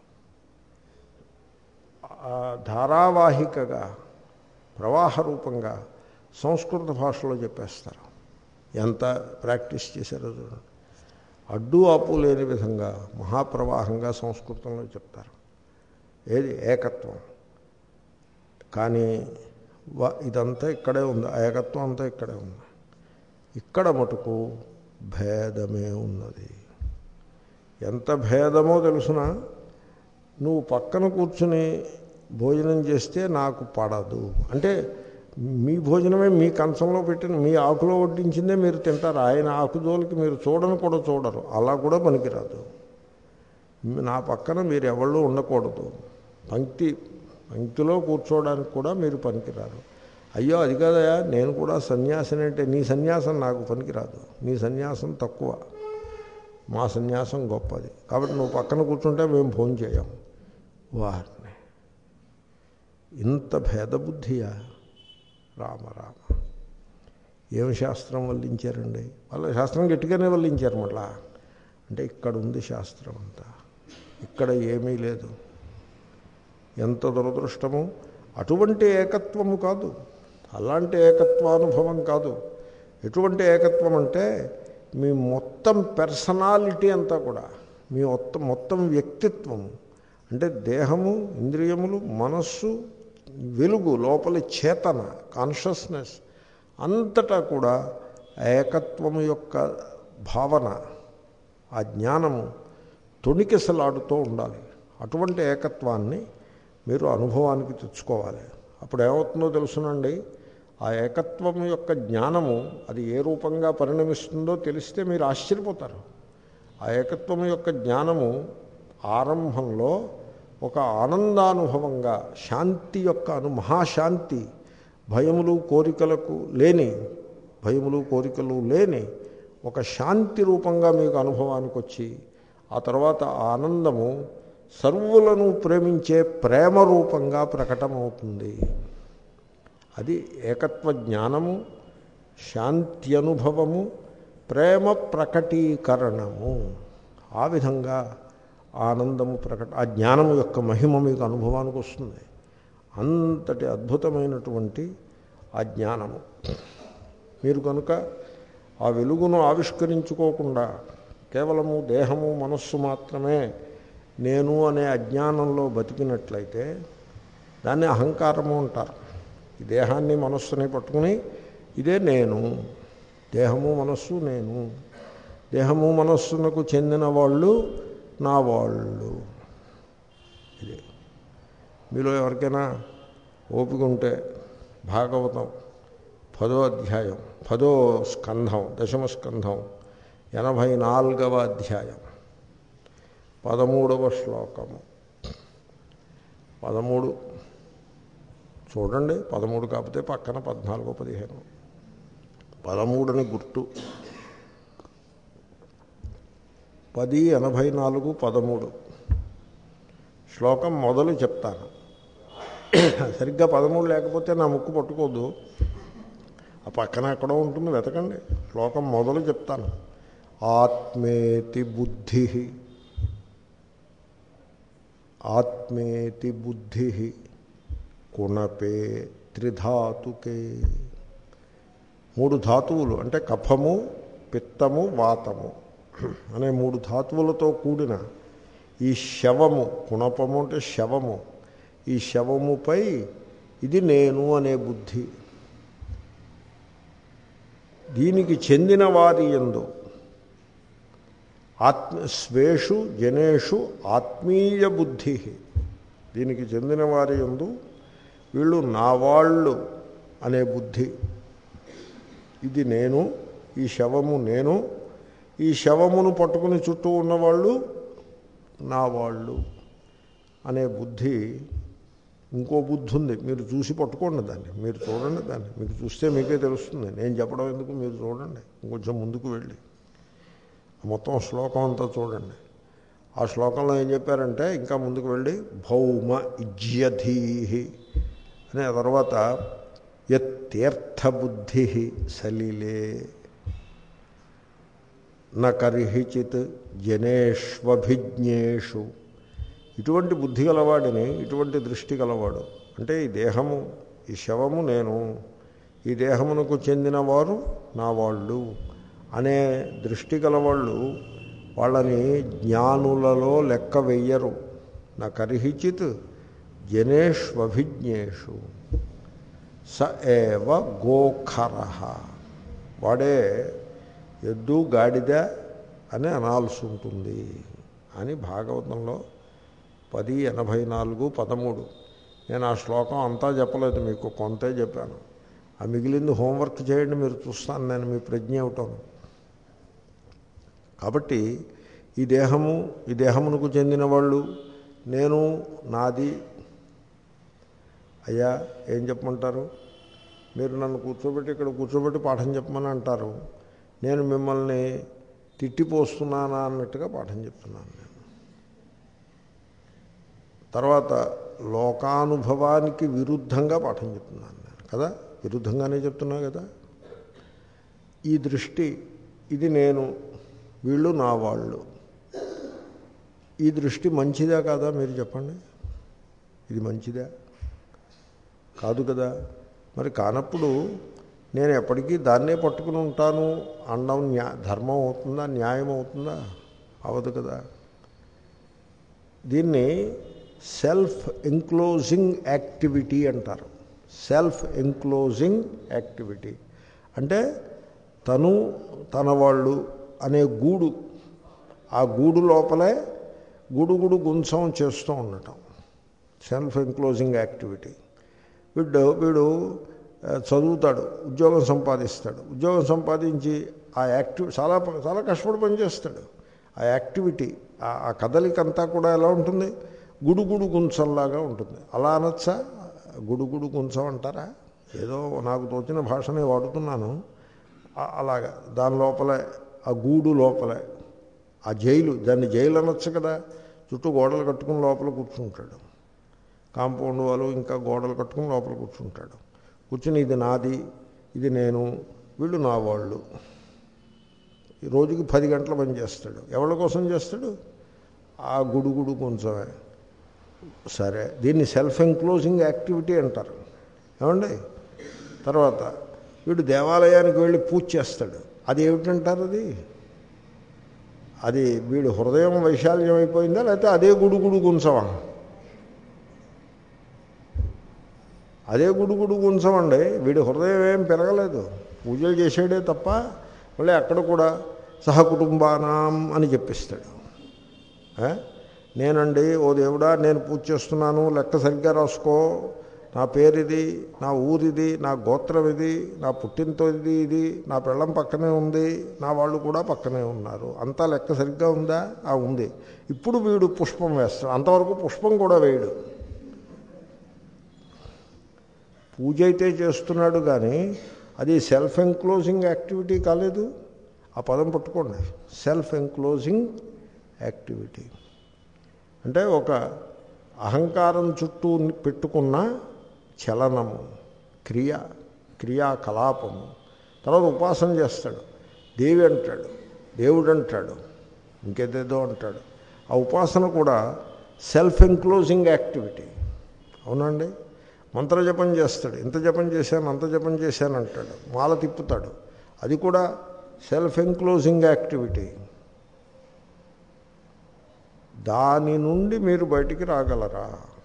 ధారావాహికగా ప్రవాహ రూపంగా సంస్కృత భాషలో చెప్పేస్తారు. ఎంత ప్రాక్టీస్ చేశారో చూడండి. అడ్డు ఆపు లేని విధంగా మహాప్రవాహంగా సంస్కృతంలో చెప్తారు. ఏది ఏకత్వం. కానీ ఇదంతా ఇక్కడే ఉంది, ఏకత్వం అంతా ఇక్కడే ఉంది. ఇక్కడ మటుకు భేదమే ఉన్నది. ఎంత భేదమో తెలుసునా? నువ్వు పక్కన కూర్చుని భోజనం చేస్తే నాకు పడదు అంటే, మీ భోజనమే మీ కంచంలో పెట్టిన మీ ఆకులో వడ్డించిందే మీరు తింటారు. ఆయన ఆకు జోలికి మీరు చూడని కూడా చూడరు. అలా కూడా పనికిరాదు. నా పక్కన మీరు ఎవళ్ళు ఉండకూడదు. పంక్తి పంక్తిలో కూర్చోవడానికి కూడా మీరు పనికిరారు. అయ్యో అది కాదయా, నేను కూడా సన్యాసిని అంటే నీ సన్యాసం నాకు పనికిరాదు. నీ సన్యాసం తక్కువ, మా సన్యాసం గొప్పది. కాబట్టి నువ్వు పక్కన కూర్చుంటే మేము భోజనం చేయం. వారిని ఇంత భేదబుద్ధియా? రామ రామ. ఏం శాస్త్రం వల్లించారండి? వాళ్ళ శాస్త్రం గట్టిగానే వల్లించారు. మళ్ళా అంటే ఇక్కడ ఉంది శాస్త్రం అంతా, ఇక్కడ ఏమీ లేదు. ఎంత దురదృష్టము! అటువంటి ఏకత్వము కాదు, అలాంటి ఏకత్వానుభవం కాదు. ఎటువంటి ఏకత్వం అంటే మీ మొత్తం పర్సనాలిటీ అంతా కూడా, మీ మొత్తం మొత్తం వ్యక్తిత్వము అంటే దేహము, ఇంద్రియములు, మనస్సు, వెలుగు, లోపలి చేతన, కాన్షియస్నెస్ అంతటా కూడా ఏకత్వము యొక్క భావన, ఆ జ్ఞానము తొణికిసలాడుతూ ఉండాలి. అటువంటి ఏకత్వాన్ని మీరు అనుభవానికి తెచ్చుకోవాలి. అప్పుడు ఏమవుతుందో తెలుసునండి, ఆ ఏకత్వం యొక్క జ్ఞానము అది ఏ రూపంగా పరిణమిస్తుందో తెలిస్తే మీరు ఆశ్చర్యపోతారు. ఆ ఏకత్వం యొక్క జ్ఞానము ఆరంభంలో ఒక ఆనందానుభవంగా, శాంతి యొక్క అను మహాశాంతి, భయములు కోరికలకు లేని భయములు కోరికలు లేని ఒక శాంతి రూపంగా మీకు అనుభవానికి వచ్చి, ఆ తర్వాత ఆనందము సర్వులను ప్రేమించే ప్రేమ రూపంగా ప్రకటమవుతుంది. అది ఏకత్వ జ్ఞానము, శాంతి అనుభవము, ప్రేమ ప్రకటీకరణము. ఆ విధంగా ఆనందము ప్రకట ఆ జ్ఞానము యొక్క మహిమ మీకు అనుభవానికి వస్తుంది. అంతటి అద్భుతమైనటువంటి ఆ జ్ఞానము. మీరు కనుక ఆ వెలుగును ఆవిష్కరించుకోకుండా కేవలము దేహము, మనస్సు మాత్రమే నేను అనే అజ్ఞానంలో బతికినట్లయితే దాన్ని అహంకారము అంటారు. ఈ దేహాన్ని, మనస్సుని పట్టుకుని ఇదే నేను, దేహము మనస్సు నేను, దేహము మనస్సునకు చెందిన వాళ్ళు నా వాళ్ళు. ఇది మీలో ఎవరికైనా ఓపిక ఉంటే భాగవతం పదో అధ్యాయం, పదో స్కంధం, దశమ స్కంధం, ఎనభై నాలుగవ అధ్యాయం, పదమూడవ శ్లోకము. పదమూడు చూడండి, పదమూడు కాకపోతే పక్కన పద్నాలుగో పదిహేను, పదమూడుని గుర్తు. పది ఎనభై నాలుగు పదమూడు శ్లోకం మొదలు చెప్తాను. సరిగ్గా పదమూడు లేకపోతే నా ముక్కు పట్టుకోద్దు, ఆ పక్కన ఎక్కడో ఉంటుంది, వెతకండి. శ్లోకం మొదలు చెప్తాను. ఆత్మేతి బుద్ధి, ఆత్మేతి బుద్ధి కుణపే త్రిధాతుకే. మూడు ధాతువులు అంటే కఫము, పిత్తము, వాతము అనే మూడు ధాతువులతో కూడిన ఈ శవము, కుణపము అంటే శవము, ఈ శవముపై ఇది నేను అనే బుద్ధి, దీనికి చెందిన వారి యందు ఆత్మ స్వేషు జనేషు ఆత్మీయ బుద్ధి, దీనికి చెందిన వారి యందు వీళ్ళు నా వాళ్ళు అనే బుద్ధి. ఇది నేను, ఈ శవము నేను, ఈ శవమును పట్టుకుని చుట్టూ ఉన్నవాళ్ళు నా వాళ్ళు అనే బుద్ధి. ఇంకో బుద్ధి ఉంది, మీరు చూసి పట్టుకోండి దాన్ని, మీరు చూడండి దాన్ని, మీకు చూస్తే మీకే తెలుస్తుంది. నేను చెప్పడం ఎందుకు, మీరు చూడండి. ఇంకొంచెం ముందుకు వెళ్ళి మొత్తం శ్లోకం అంతా చూడండి. ఆ శ్లోకంలో ఏం చెప్పారంటే ఇంకా ముందుకు వెళ్ళి భౌమ ఇజ్యధీహి అనే తర్వాత యత్తీర్థబుద్ధి సలిలే నకర్హిచిత్ జనేష్వభిజ్ఞేషు. ఇటువంటి బుద్ధి గలవాడిని, ఇటువంటి దృష్టి గలవాడు అంటే ఈ దేహము, ఈ శవము నేను, ఈ దేహమునకు చెందినవారు నా వాళ్ళు అనే దృష్టి గలవాళ్ళు వాళ్ళని జ్ఞానులలో లెక్క వెయ్యరు. నా కర్హిచిత్ జనేష్వభిజ్ఞేషు స ఏవ గోఖరః, వాడే ఎద్దు గాడిద అని అనాల్సి ఉంటుంది అని భాగవతంలో పది ఎనభై నాలుగు పదమూడు. నేను ఆ శ్లోకం అంతా చెప్పలేదు, మీకు కొంతే చెప్పాను. ఆ మిగిలింది హోంవర్క్ చేయండి, మీరు చూస్తాను నేను మీ ప్రజ్ఞ ఏమిటోను. కాబట్టి ఈ దేహము, ఈ దేహమునకు చెందిన వాళ్ళు నేను, నాది. అయ్యా ఏం చెప్పమంటారు? మీరు నన్ను కూర్చోబెట్టి ఇక్కడ కూర్చోబెట్టి పాఠం చెప్పమని అంటారు, నేను మిమ్మల్ని తిట్టిపోస్తున్నానా అన్నట్టుగా పాఠం చెప్తున్నాను నేను. తర్వాత లోకానుభవానికి విరుద్ధంగా పాఠం చెప్తున్నాను నేను కదా, విరుద్ధంగానే చెప్తున్నా కదా. ఈ దృష్టి, ఇది నేను, వీళ్ళు నా వాళ్ళు, ఈ దృష్టి మంచిదా కాదా మీరు చెప్పండి? ఇది మంచిదా? కాదు కదా. మరి కానప్పుడు నేను ఎప్పటికీ దాన్నే పట్టుకుని ఉంటాను అనడం న్యా ధర్మం అవుతుందా, న్యాయం అవుతుందా? అవదు కదా. దీన్ని సెల్ఫ్ ఎంక్లోజింగ్ యాక్టివిటీ అంటారు. సెల్ఫ్ ఎంక్లోజింగ్ యాక్టివిటీ అంటే తను, తన వాళ్ళు అనే గూడు, ఆ గూడు లోపలే గుడుగుడు గుంసం చేస్తూ ఉండటం సెల్ఫ్ ఎంక్లోజింగ్ యాక్టివిటీ. వీడు వీడు చదువుతాడు, ఉద్యోగం సంపాదిస్తాడు, ఉద్యోగం సంపాదించి ఆ యాక్టివి చాలా చాలా కష్టపడి పనిచేస్తాడు. ఆ యాక్టివిటీ, ఆ కదలికంతా కూడా ఎలా ఉంటుంది? గుడుగుడు గుంచంలాగా ఉంటుంది. అలా అనొచ్చా? గుడుగుడు గుంచం అంటారా? ఏదో నాకు తోచిన భాషనే వాడుతున్నాను. అలాగా దాని లోపలే, ఆ గూడు లోపలే, ఆ జైలు, దాన్ని జైలు అనొచ్చు కదా. చుట్టూ గోడలు కట్టుకుని లోపల కూర్చుంటాడు, కాంపౌండ్ వాళ్ళు ఇంకా గోడలు కట్టుకుని లోపల కూర్చుంటాడు. కూర్చుని ఇది నాది, ఇది నేను, వీళ్ళు నా వాళ్ళు. రోజుకి పది గంటల పని చేస్తాడు. ఎవరి కోసం చేస్తాడు? ఆ గుడుగుడు కొంచెమే. సరే, దీన్ని సెల్ఫ్ ఎంక్లోజింగ్ యాక్టివిటీ అంటారు ఏమండి. తర్వాత వీడు దేవాలయానికి వెళ్ళి పూజ చేస్తాడు. అది ఏమిటంటారు? అది అది వీడు హృదయం వైశాల్యం అయిపోయిందా, లేకపోతే అదే గుడుగుడు గుంచమా? అదే గుడుగుడు గుంచమండి. వీడి హృదయం ఏం పెరగలేదు, పూజలు చేసాడే తప్ప. మళ్ళీ అక్కడ కూడా సహకుటుంబానాం అని చెప్పిస్తాడు. నేనండి, ఓ దేవుడా నేను పూజ చేస్తున్నాను, లెక్క సరిగ్గా రాసుకో, నా పేరిది, నా ఊరిది, నా గోత్రం ఇది, నా పుట్టినతో ఇది, ఇది నా పెళ్ళం పక్కనే ఉంది, నా వాళ్ళు కూడా పక్కనే ఉన్నారు, అంతా లెక్క సరిగ్గా ఉందా? ఆ ఉంది. ఇప్పుడు వీడు పుష్పం వేస్తాడు. అంతవరకు పుష్పం కూడా వేయడు. పూజ అయితే చేస్తున్నాడు కానీ అది సెల్ఫ్ ఎంక్లోజింగ్ యాక్టివిటీ కాలేదు. ఆ పదం పట్టుకోండి, సెల్ఫ్ ఎంక్లోజింగ్ యాక్టివిటీ అంటే ఒక అహంకారం చుట్టూ పెట్టుకున్న చలనము, క్రియ, క్రియాకలాపము. తర్వాత ఉపాసన చేస్తాడు, దేవి అంటాడు, దేవుడు అంటాడు, ఇంకేదేదో అంటాడు. ఆ ఉపాసన కూడా సెల్ఫ్ ఎంక్లోజింగ్ యాక్టివిటీ. అవునండి. మంత్రజపం చేస్తాడు, ఇంత జపం చేశాను, అంత జపం చేశాను అంటాడు, మాల తిప్పుతాడు, అది కూడా సెల్ఫ్ ఎంక్లోజింగ్ యాక్టివిటీ. దాని నుండి మీరు బయటికి రాగలరా?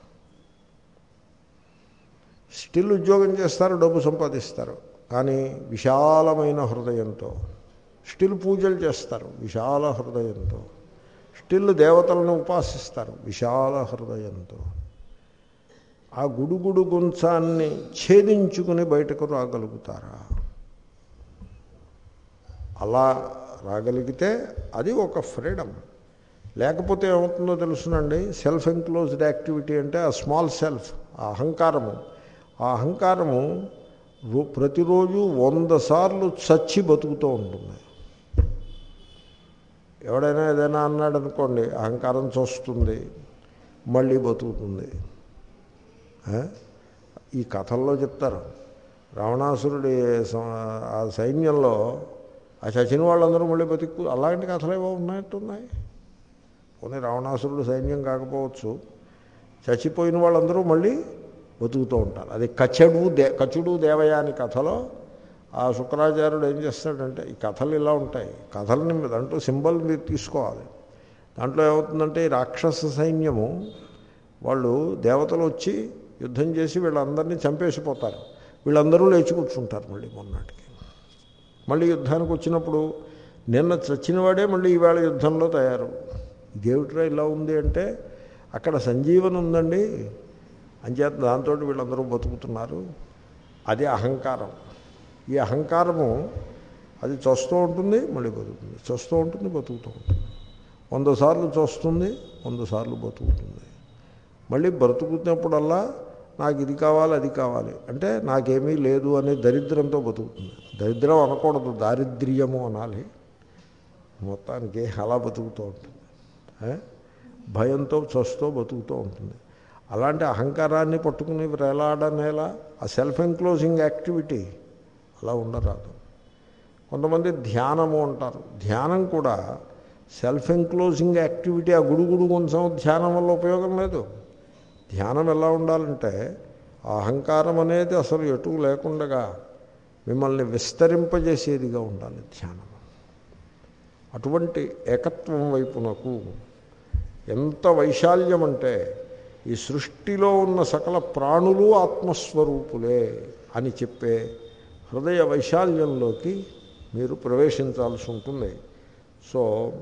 స్టిల్ ఉద్యోగం చేస్తారు, డబ్బు సంపాదిస్తారు, కానీ విశాలమైన హృదయంతో. స్టిల్ పూజలు చేస్తారు విశాల హృదయంతో. స్టిల్ దేవతలను ఉపాసిస్తారు విశాల హృదయంతో. ఆ గుడుగుడు గుంచాన్ని ఛేదించుకుని బయటకు రాగలుగుతారా? అలా రాగలిగితే అది ఒక ఫ్రీడమ్. లేకపోతే ఏమవుతుందో తెలుసునండి, సెల్ఫ్ ఎంక్లోజ్డ్ యాక్టివిటీ అంటే ఆ స్మాల్ సెల్ఫ్, ఆ అహంకారము, ఆ అహంకారము ప్రతిరోజు వంద సార్లు చచ్చి బతుకుతూ ఉంటుంది. ఎవడైనా ఏదైనా అన్నాడు అనుకోండి, అహంకారం చూస్తుంది, మళ్ళీ బతుకుతుంది. ఈ కథల్లో చెప్తారు, రావణాసురుడి ఆ సైన్యంలో ఆ చచ్చిన వాళ్ళందరూ మళ్ళీ బతుకు, అలాంటి కథలు ఏవో ఉన్నట్టున్నాయి. పోనీ రావణాసురుడు సైన్యం కాకపోవచ్చు, చచ్చిపోయిన వాళ్ళందరూ మళ్ళీ బతుకుతూ ఉంటారు. అది కచడు దే కచుడు దేవయాని కథలో ఆ శుక్రాచార్యుడు ఏం చేస్తాడంటే, ఈ కథలు ఇలా ఉంటాయి, కథలని దాంట్లో సింబల్ మీరు తీసుకోవాలి. దాంట్లో ఏమవుతుందంటే, ఈ రాక్షస సైన్యము వాళ్ళు దేవతలు వచ్చి యుద్ధం చేసి వీళ్ళందరినీ చంపేసిపోతారు, వీళ్ళందరూ లేచి కూర్చుంటారు మళ్ళీ మొన్నటికి. మళ్ళీ యుద్ధానికి వచ్చినప్పుడు నిన్న చచ్చినవాడే మళ్ళీ ఈవేళ యుద్ధంలో తయారు. ఇదేమిట్రా ఇలా ఉంది అంటే, అక్కడ సంజీవనం ఉందండి, అంచేత దాంతో వీళ్ళందరూ బతుకుతున్నారు. అది అహంకారం. ఈ అహంకారము అది చూస్తూ ఉంటుంది, మళ్ళీ బతుకుతుంది, చూస్తూ ఉంటుంది, బతుకుతూ ఉంటుంది. వంద సార్లు చూస్తుంది, వంద సార్లు బతుకుతుంది. మళ్ళీ బ్రతుకుతున్నప్పుడల్లా నాకు ఇది కావాలి, అది కావాలి అంటే నాకేమీ లేదు అనే దరిద్రంతో బతుకుతుంది. దరిద్రం అనకూడదు, దారిద్ర్యము అనాలి. మొత్తానికి అలా బతుకుతూ ఉంటుంది, భయంతో చూస్తూ బతుకుతూ ఉంటుంది. అలాంటి అహంకారాన్ని పట్టుకుని వేలాడనేలా ఆ సెల్ఫ్ ఎంక్లోజింగ్ యాక్టివిటీ అలా ఉండరాదు. కొంతమంది ధ్యానము అంటారు. ధ్యానం కూడా సెల్ఫ్ ఎంక్లోజింగ్ యాక్టివిటీ. ఆ గుడుగుడు కొంచెం ధ్యానం వల్ల ఉపయోగం లేదు. ధ్యానం ఎలా ఉండాలంటే, ఆ అహంకారం అనేది అసలు ఎటు లేకుండా మిమ్మల్ని విస్తరింపజేసేదిగా ఉండాలి ధ్యానం. అటువంటి ఏకత్వం వైపునకు ఎంత వైశాల్యం అంటే, ఈ సృష్టిలో ఉన్న సకల ప్రాణులు ఆత్మస్వరూపులే అని చెప్పే హృదయ వైశాల్యంలోకి మీరు ప్రవేశించాల్సి ఉంటుంది. సో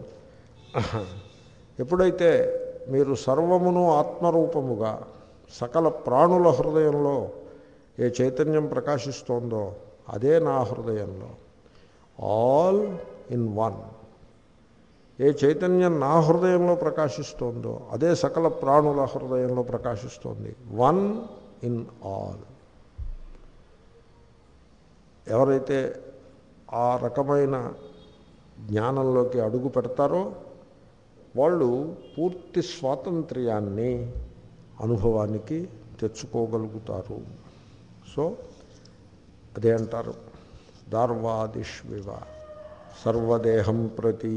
ఎప్పుడైతే మీరు సర్వమును ఆత్మరూపముగా సకల ప్రాణుల హృదయంలో ఏ చైతన్యం ప్రకాశిస్తోందో అదే నా హృదయంలో, ఆల్ ఇన్ వన్. ఏ చైతన్యం నా హృదయంలో ప్రకాశిస్తోందో అదే సకల ప్రాణుల హృదయంలో ప్రకాశిస్తోంది. One in all. ఎవరైతే ఆ రకమైన జ్ఞానంలోకి అడుగు పెడతారో వాళ్ళు పూర్తి స్వాతంత్ర్యాన్ని అనుభవానికి తెచ్చుకోగలుగుతారు. సో అదే అంటారు, దార్వాదిష్వివ సర్వదేహం ప్రతి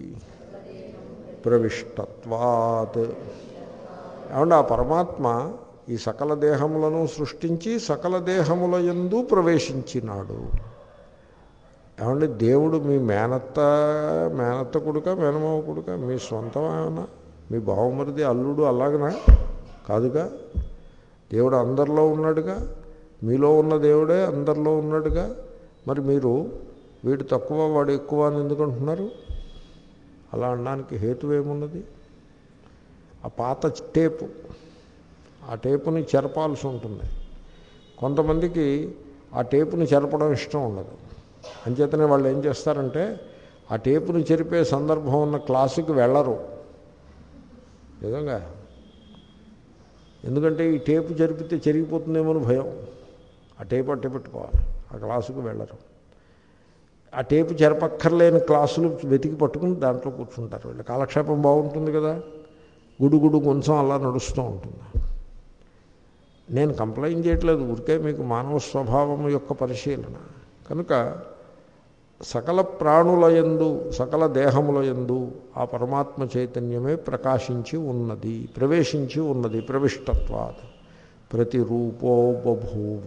ప్రవిష్టత్వాత్. ఏమంటే ఆ పరమాత్మ ఈ సకల దేహములను సృష్టించి సకల దేహముల యందు ప్రవేశించినాడు. ఏమంటే దేవుడు మీ మేనత్త మేనత్త కొడుక మేనమావ కొడుక మీ సొంతమేమన్నా, మీ బావమరిది అల్లుడు అలాగనా? కాదుగా. దేవుడు అందరిలో ఉన్నాడుగా, మీలో ఉన్న దేవుడే అందరిలో ఉన్నాడుగా. మరి మీరు వీడు తక్కువ వాడు ఎక్కువ అని ఎందుకంటున్నారు? అలా అనడానికి హేతువేమున్నది? ఆ పాత టేపు, ఆ టేపుని చెరపాల్సి ఉంటుంది. కొంతమందికి ఆ టేపుని చెరపడం ఇష్టం ఉండదు. అంచేతనే వాళ్ళు ఏం చేస్తారంటే, ఆ టేపుని చెరిపే సందర్భం ఉన్న క్లాసుకి వెళ్ళరు నిజంగా. ఎందుకంటే ఈ టేపు చెరిపితే చెరిగిపోతుందేమో అని భయం. ఆ టేపు అట్టే పెట్టుకోవాలి, ఆ క్లాసుకు వెళ్ళరు. ఆ టేపు చెరపక్కర్లేని క్లాసులు వెతికి పట్టుకుని దాంట్లో కూర్చుంటారు. వీళ్ళ కాలక్షేపం బాగుంటుంది కదా, గుడుగుడు కొంచెం అలా నడుస్తూ ఉంటుంది. నేను కంప్లైంట్ చేయట్లేదు, ఊరికే మీకు మానవ స్వభావం యొక్క పరిశీలన. కనుక సకల ప్రాణులయందు సకల దేహములయందు ఆ పరమాత్మ చైతన్యమే ప్రకాశించి ఉన్నది, ప్రవేశించి ఉన్నది. ప్రవిష్టత్వాత్ ప్రతిరూపో బభూవ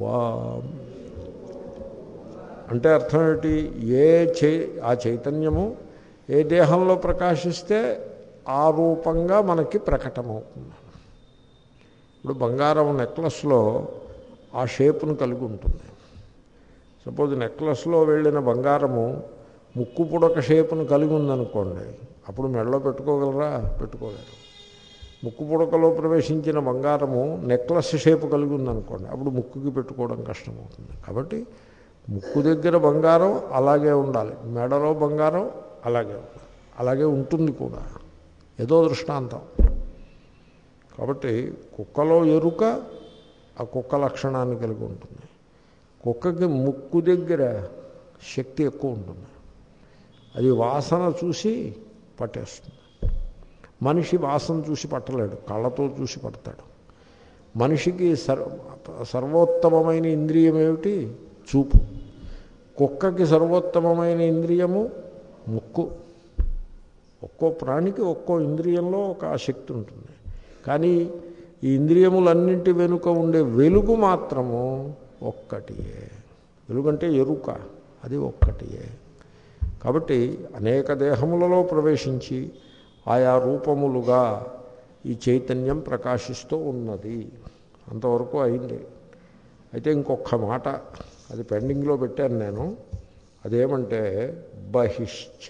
అంటే అర్థం ఏంటి? ఏ చై ఆ చైతన్యము ఏ దేహంలో ప్రకాశిస్తే ఆ రూపంగా మనకి ప్రకటమవుతుంది. ఇప్పుడు బంగారం నెక్లెస్లో ఆ షేప్ను కలిగి ఉంటుంది. సపోజ్ నెక్లెస్లో వెళ్ళిన బంగారము ముక్కు పుడక షేపును కలిగి ఉందనుకోండి, అప్పుడు మెడలో పెట్టుకోగలరా? పెట్టుకోలేరు. ముక్కు పుడకలో ప్రవేశించిన బంగారము నెక్లెస్ షేపు కలిగి ఉందనుకోండి, అప్పుడు ముక్కుకి పెట్టుకోవడం కష్టమవుతుంది. కాబట్టి ముక్కు దగ్గర బంగారం అలాగే ఉండాలి, మెడలో బంగారం అలాగే ఉండాలి, అలాగే ఉంటుంది కూడా. ఏదో దృష్టాంతం. కాబట్టి కుక్కలో ఎరుక ఆ కుక్క లక్షణాన్ని కలిగి ఉంటుంది. కుక్కకి ముక్కు దగ్గర శక్తి ఎక్కువ ఉంటుంది. అది వాసన చూసి పట్టేస్తుంది. మనిషి వాసన చూసి పట్టలేడు, కళ్ళతో చూసి పడతాడు. మనిషికి సర్వ సర్వోత్తమమైన ఇంద్రియం ఏమిటి? చూపు. కుక్కకి సర్వోత్తమమైన ఇంద్రియము ముక్కు. ఒక్కో ప్రాణికి ఒక్కో ఇంద్రియంలో ఒక శక్తి ఉంటుంది. కానీ ఈ ఇంద్రియములన్నింటి వెనుక ఉండే వెలుగు మాత్రము ఒక్కటియే. వెలుగంటే ఎరుక, అది ఒక్కటియే. కాబట్టి అనేక దేహములలో ప్రవేశించి ఆయా రూపములుగా ఈ చైతన్యం ప్రకాశిస్తూ ఉన్నది. అంతవరకు అయింది. అయితే ఇంకొక మాట, అది పెండింగ్లో పెట్టాను నేను. అదేమంటే బహిష్ట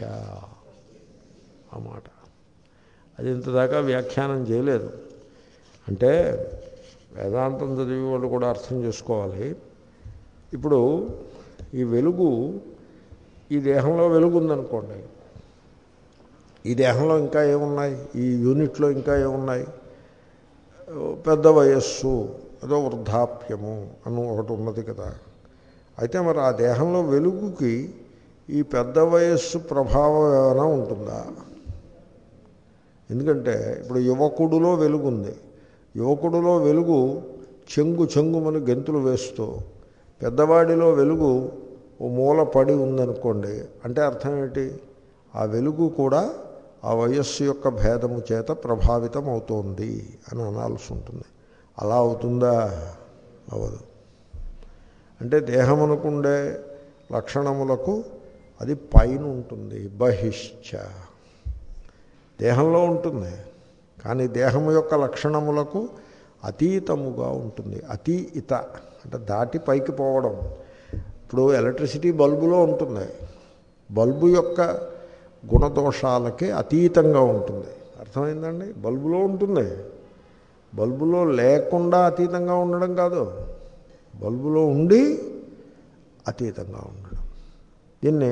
ఆ మాట. అది ఇంతదాకా వ్యాఖ్యానం చేయలేదు. అంటే వేదాంతం చదివే వాళ్ళు కూడా అర్థం చేసుకోవాలి. ఇప్పుడు ఈ వెలుగు, ఈ దేహంలో వెలుగు ఉందనుకోండి, ఈ దేహంలో ఇంకా ఏమున్నాయి, ఈ యూనిట్లో ఇంకా ఏమున్నాయి? పెద్ద వయస్సు, అదో వృద్ధాప్యము అని ఒకటి ఉన్నది కదా. అయితే మరి ఆ దేహంలో వెలుగుకి ఈ పెద్ద వయస్సు ప్రభావం ఏమైనా ఉంటుందా? ఎందుకంటే ఇప్పుడు యువకుడిలో వెలుగు ఉంది. యువకుడిలో వెలుగు చెంగు చెంగుమని గెంతులు వేస్తూ, పెద్దవాడిలో వెలుగు ఓ మూల పడి ఉందనుకోండి, అంటే అర్థం ఏంటి? ఆ వెలుగు కూడా ఆ వయస్సు యొక్క భేదము చేత ప్రభావితం అవుతోంది అని అనాల్సి ఉంటుంది. అలా అవుతుందా? అవదు. అంటే దేహమునకుండే లక్షణములకు అది పైన ఉంటుంది. బహిష్ట దేహంలో ఉంటుంది, కానీ దేహము యొక్క లక్షణములకు అతీతముగా ఉంటుంది. అతీత అంటే దాటి పైకి పోవడం. ఇప్పుడు ఎలక్ట్రిసిటీ బల్బులో ఉంటుంది, బల్బు యొక్క గుణదోషాలకి అతీతంగా ఉంటుంది. అర్థమైందండి? బల్బులో ఉంటుంది, బల్బులో లేకుండా అతీతంగా ఉండడం కాదు, బల్బులో ఉండి అతీతంగా ఉండడం. దీన్ని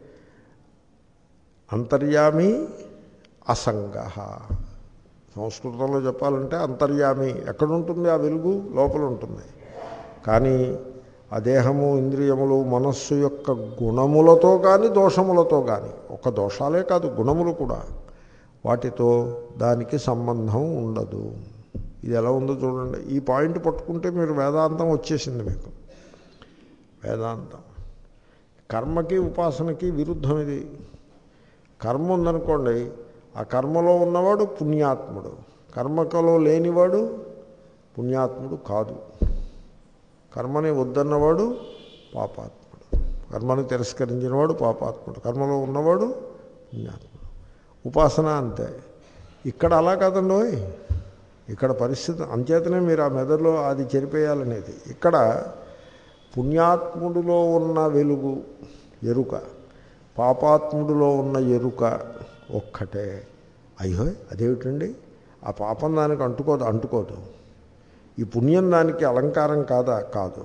అంతర్యామి అసంగ, సంస్కృతంలో చెప్పాలంటే అంతర్యామి. ఎక్కడుంటుంది ఆ వెలుగు? లోపల ఉంటుంది. కానీ ఆ దేహము, ఇంద్రియములు, మనస్సు యొక్క గుణములతో కానీ దోషములతో కానీ, ఒక దోషాలే కాదు గుణములు కూడా, వాటితో దానికి సంబంధం ఉండదు. ఇది ఎలా ఉందో చూడండి. ఈ పాయింట్ పట్టుకుంటే మీరు వేదాంతం వచ్చేసింది మీకు. వేదాంతం కర్మకి ఉపాసనకి విరుద్ధం ఇది. కర్మ ఉందనుకోండి, ఆ కర్మలో ఉన్నవాడు పుణ్యాత్ముడు, కర్మకలో లేనివాడు పుణ్యాత్ముడు కాదు. కర్మని వద్దన్నవాడు పాపాత్ముడు, కర్మని తిరస్కరించినవాడు పాపాత్ముడు, కర్మలో ఉన్నవాడు పుణ్యాత్ముడు. ఉపాసన అంతే. ఇక్కడ అలా కాదండి. ఇక్కడ పరిస్థితి అంచేతనే మీరు ఆ మెదడులో అది చెరిపేయాలనేది. ఇక్కడ పుణ్యాత్ముడిలో ఉన్న వెలుగు ఎరుక, పాపాత్ముడిలో ఉన్న ఎరుక ఒక్కటే. అయ్యో అదేమిటండి, ఆ పాపం దానికి అంటుకోదు అంటుకోదు ఈ పుణ్యం దానికి అలంకారం కాదా? కాదు.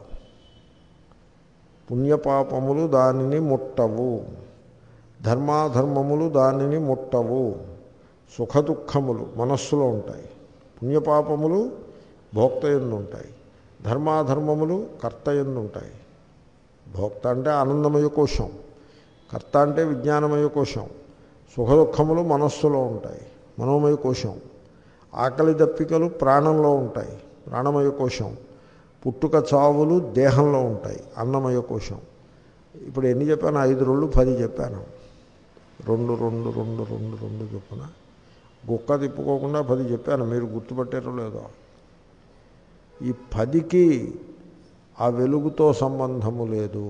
పుణ్యపాపములు దానిని ముట్టవు, ధర్మాధర్మములు దానిని ముట్టవు. సుఖదుఖములు మనస్సులో ఉంటాయి. పుణ్యపాపములు భోక్తయందు ఉంటాయి, ధర్మాధర్మములు కర్తయందు ఉంటాయి. భోక్త అంటే ఆనందమయ కోశం, కర్త అంటే విజ్ఞానమయ కోశం. సుఖదుఖములు మనస్సులో ఉంటాయి, మనోమయ కోశం. ఆకలి దప్పికలు ప్రాణంలో ఉంటాయి, ప్రాణమయ కోశం. పుట్టుక చావులు దేహంలో ఉంటాయి, అన్నమయ కోశం. ఇప్పుడు ఎన్ని చెప్పాను? ఐదు రెండు పది చెప్పాను. రెండు రెండు రెండు రెండు రెండు చొప్పున గుక్క తిప్పుకోకుండా పది చెప్పాను. మీరు గుర్తుపట్టారో లేదో? ఈ పదికి ఆ వెలుగుతో సంబంధము లేదు.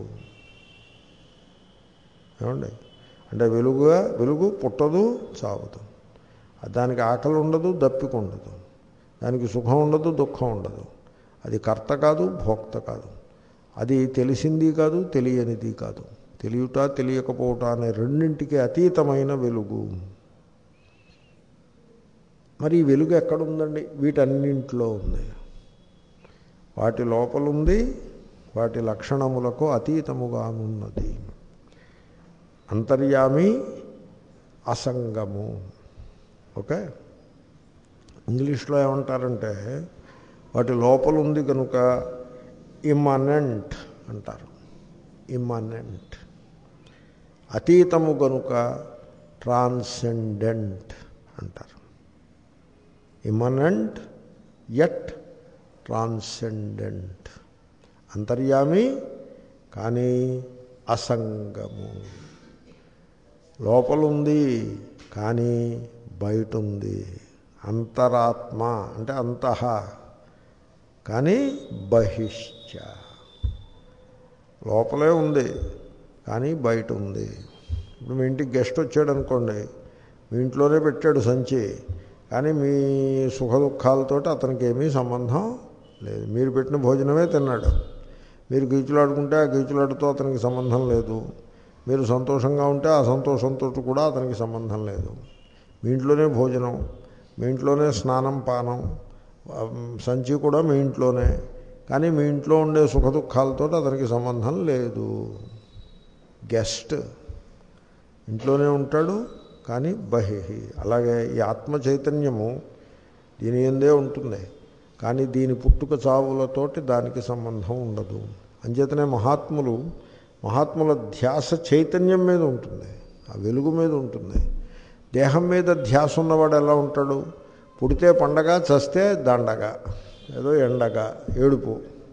ఏమండి? అంటే వెలుగుగా వెలుగు పుట్టదు, చావదు. దానికి ఆకలి ఉండదు, దప్పిక ఉండదు, దానికి సుఖం ఉండదు, దుఃఖం ఉండదు. అది కర్త కాదు, భోక్త కాదు. అది తెలిసింది కాదు, తెలియనిది కాదు. తెలియట తెలియకపోవట అనే రెండింటికి అతీతమైన వెలుగు. మరి ఈ వెలుగు ఎక్కడుందండి? వీటన్నింటిలో ఉంది. వాటి లోపల ఉంది, వాటి లక్షణములకు అతీతముగానున్నది. అంతర్యామి అసంగము. ఓకే, ఇంగ్లీష్లో ఏమంటారంటే వాటి లోపల ఉంది కనుక ఇమ్మనెంట్ అంటారు. ఇమ్మనెంట్. అతీతము కనుక ట్రాన్సెండెంట్ అంటారు. Immanent yet transcendent. అంతర్యామి కానీ అసంగము. లోపలుంది కానీ బయట ఉంది. అంతరాత్మ అంటే అంతః కానీ బహిశ్చ. లోపలే ఉంది కానీ బయట ఉంది. ఇప్పుడు మీ ఇంటికి గెస్ట్ వచ్చాడు అనుకోండి, మీ ఇంట్లోనే పెట్టాడు సంచి, కానీ మీ సుఖ దుఃఖాలతో అతనికి ఏమీ సంబంధం లేదు. మీరు పెట్టిన భోజనమే తిన్నాడు. మీరు గీచులాడుకుంటే ఆ గీచులాడుతో అతనికి సంబంధం లేదు. మీరు సంతోషంగా ఉంటే ఆ సంతోషంతో కూడా అతనికి సంబంధం లేదు. మీ ఇంట్లోనే భోజనం, మీ ఇంట్లోనే స్నానం పానం, సంచి కూడా మీ ఇంట్లోనే, కానీ మీ ఇంట్లో ఉండే సుఖ దుఃఖాలతో అతనికి సంబంధం లేదు. గెస్ట్ ఇంట్లోనే ఉంటాడు కానీ బహిహి. అలాగే ఈ ఆత్మ చైతన్యము దీని ఎందే ఉంటుంది, కానీ దీని పుట్టుక చావులతోటి దానికి సంబంధం ఉండదు. అంచేతనే మహాత్ములు మహాత్ముల ధ్యాస చైతన్యం మీద ఉంటుంది, ఆ వెలుగు మీద ఉంటుంది. దేహం మీద ధ్యాస ఉన్నవాడు ఎలా ఉంటాడు? పుడితే పండగ, చస్తే దండగా, ఏదో ఎండగా, ఏడుపు.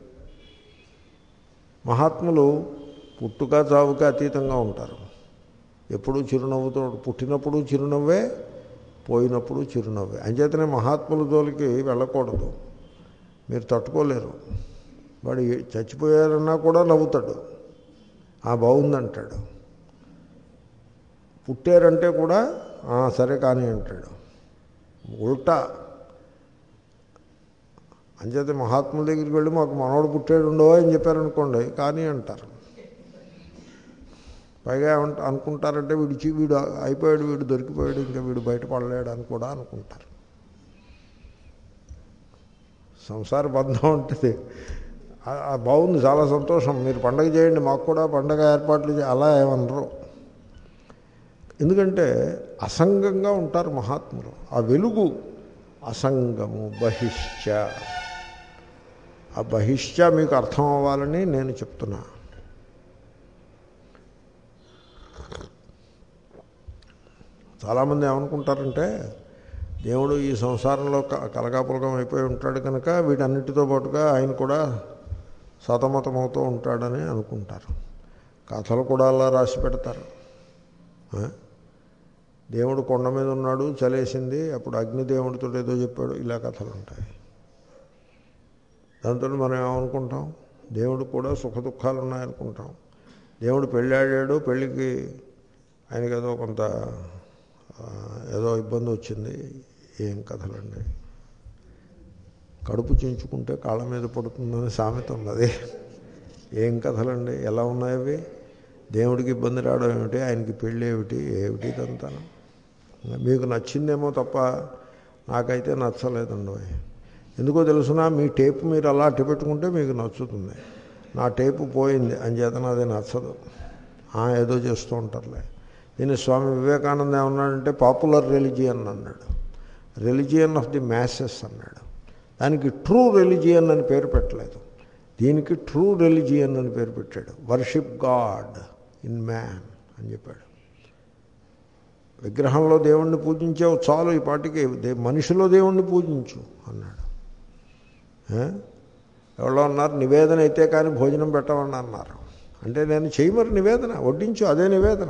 మహాత్ములు పుట్టుక చావుకి అతీతంగా ఉంటారు. ఎప్పుడూ చిరునవ్వుతో, పుట్టినప్పుడు చిరునవ్వే, పోయినప్పుడు చిరునవ్వే. అంచేతనే మహాత్ముల జోలికి వెళ్ళకూడదు, మీరు తట్టుకోలేరు. వాడు చచ్చిపోయారన్నా కూడా నవ్వుతాడు, ఆ బాగుందంటాడు. పుట్టారంటే కూడా సరే కానీ అంటాడు. ఉల్టా. అంచేత మహాత్ముల దగ్గరికి వెళ్ళి మాకు మనోడు పుట్టాడు ఉండవో అని చెప్పారనుకోండి, కానీ అంటారు. పైగా ఏమంట అనుకుంటారంటే వీడిచి వీడు అయిపోయాడు, వీడు దొరికిపోయాడు, ఇంకా వీడు బయటపడలేడు అని కూడా అనుకుంటారు. సంసార బంధం ఉంటుంది. బాగుంది, చాలా సంతోషం, మీరు పండగ చేయండి, మాకు కూడా పండగ ఏర్పాట్లు చేయాలి, అలా ఏమనరు. ఎందుకంటే అసంగంగా ఉంటారు మహాత్ములు. ఆ వెలుగు అసంగము. బహిశ్చ. ఆ బహిశ్చ మీకు అర్థం అవ్వాలని నేను చెప్తున్నా. చాలామంది ఏమనుకుంటారంటే దేవుడు ఈ సంసారంలో కలగాపులగం అయిపోయి ఉంటాడు కనుక వీటన్నిటితో పాటుగా ఆయన కూడా సతమతమవుతూ ఉంటాడని అనుకుంటారు. కథలు కూడా అలా రాసి పెడతారు. దేవుడు కొండ మీద ఉన్నాడు, చలేసింది, అప్పుడు అగ్నిదేవుడితో ఏదో చెప్పాడు, ఇలా కథలు ఉంటాయి. దాంతో మనం ఏమనుకుంటాం? దేవుడు కూడా సుఖ దుఃఖాలు ఉన్నాయనుకుంటాం. దేవుడు పెళ్ళాడాడు, పెళ్ళికి ఆయనకి ఏదో కొంత ఏదో ఇబ్బంది వచ్చింది. ఏం కథలండి. కడుపు చించుకుంటే కాళ్ళ మీద పడుతుందని సామెత ఉన్నది. ఏం కథలండి, ఎలా ఉన్నాయి అవి? దేవుడికి ఇబ్బంది రావడం ఏమిటి, ఆయనకి పెళ్ళి ఏమిటి, ఏమిటి ఇదంతా? మీకు నచ్చిందేమో తప్ప నాకైతే నచ్చలేదండి. ఎందుకో తెలుసునా, మీ టేపు మీరు అలా అట్టి పెట్టుకుంటే మీకు నచ్చుతుంది. నా టేపు పోయింది అంచేతన అదే నచ్చదు. ఏదో చేస్తూ ఉంటారులే. దీన్ని స్వామి వివేకానంద ఏమన్నాడంటే పాపులర్ రిలిజియన్ అన్నాడు. రిలిజియన్ ఆఫ్ ది మ్యాసెస్ అన్నాడు. దానికి ట్రూ రిలిజియన్ అని పేరు పెట్టలేదు, దీనికి ట్రూ రిలిజియన్ అని పేరు పెట్టాడు. వర్షిప్ గాడ్ ఇన్ మ్యాన్ అని చెప్పాడు. విగ్రహంలో దేవుణ్ణి పూజించావు చాలు, ఈ పాటికి మనిషిలో దేవుణ్ణి పూజించు అన్నాడు. ఎవరో అన్నారు నివేదన అయితే కానీ భోజనం పెట్టమని అన్నారు. అంటే నేను చేయమరి నివేదన, వడ్డించు, అదే నివేదన.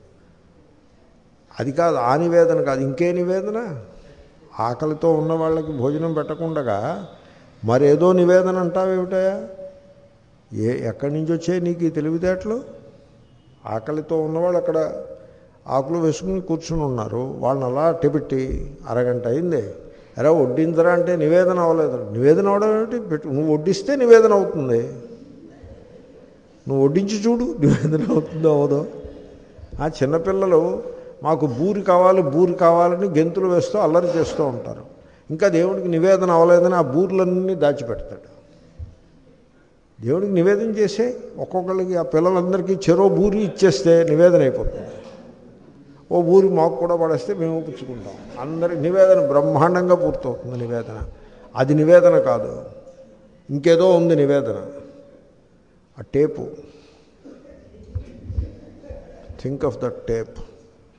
అది కాదు, ఆ నివేదన కాదు, ఇంకే నివేదన. ఆకలితో ఉన్న వాళ్ళకి భోజనం పెట్టకుండా మరేదో నివేదన అంటావేమిటయా? ఏ ఎక్కడి నుంచి వచ్చాయి నీకు ఈ తెలివితేటలు? ఆకలితో ఉన్నవాళ్ళు అక్కడ ఆకులు వేసుకుని కూర్చుని ఉన్నారు, వాళ్ళని అలా అట్టెపెట్టి అరగంట అయింది, అరే వడ్డించరా అంటే నివేదన అవ్వలేదు. నివేదన అవ్వడం ఏమిటి? పెట్టు, నువ్వు వడ్డిస్తే నివేదన అవుతుంది. నువ్వు వడ్డించి చూడు, నివేదన అవుతుందో అవదో. ఆ చిన్నపిల్లలు మాకు బూరి కావాలి బూరి కావాలని గెంతులు వేస్తూ అల్లరి చేస్తూ ఉంటారు. ఇంకా దేవుడికి నివేదన అవ్వలేదని ఆ బూర్లన్నీ దాచిపెడతాడు. దేవుడికి నివేదన చేసే ఒక్కొక్కరికి ఆ పిల్లలందరికీ చెరో బూరి ఇచ్చేస్తే నివేదన అయిపోతుంది. ఓ బూరి మాకు కూడా పడేస్తే మేము పుచ్చుకుంటాం. అందరి నివేదన బ్రహ్మాండంగా పూర్తవుతుంది. నివేదన అది నివేదన కాదు, ఇంకేదో ఉంది నివేదన. ఆ tape, think of the tape.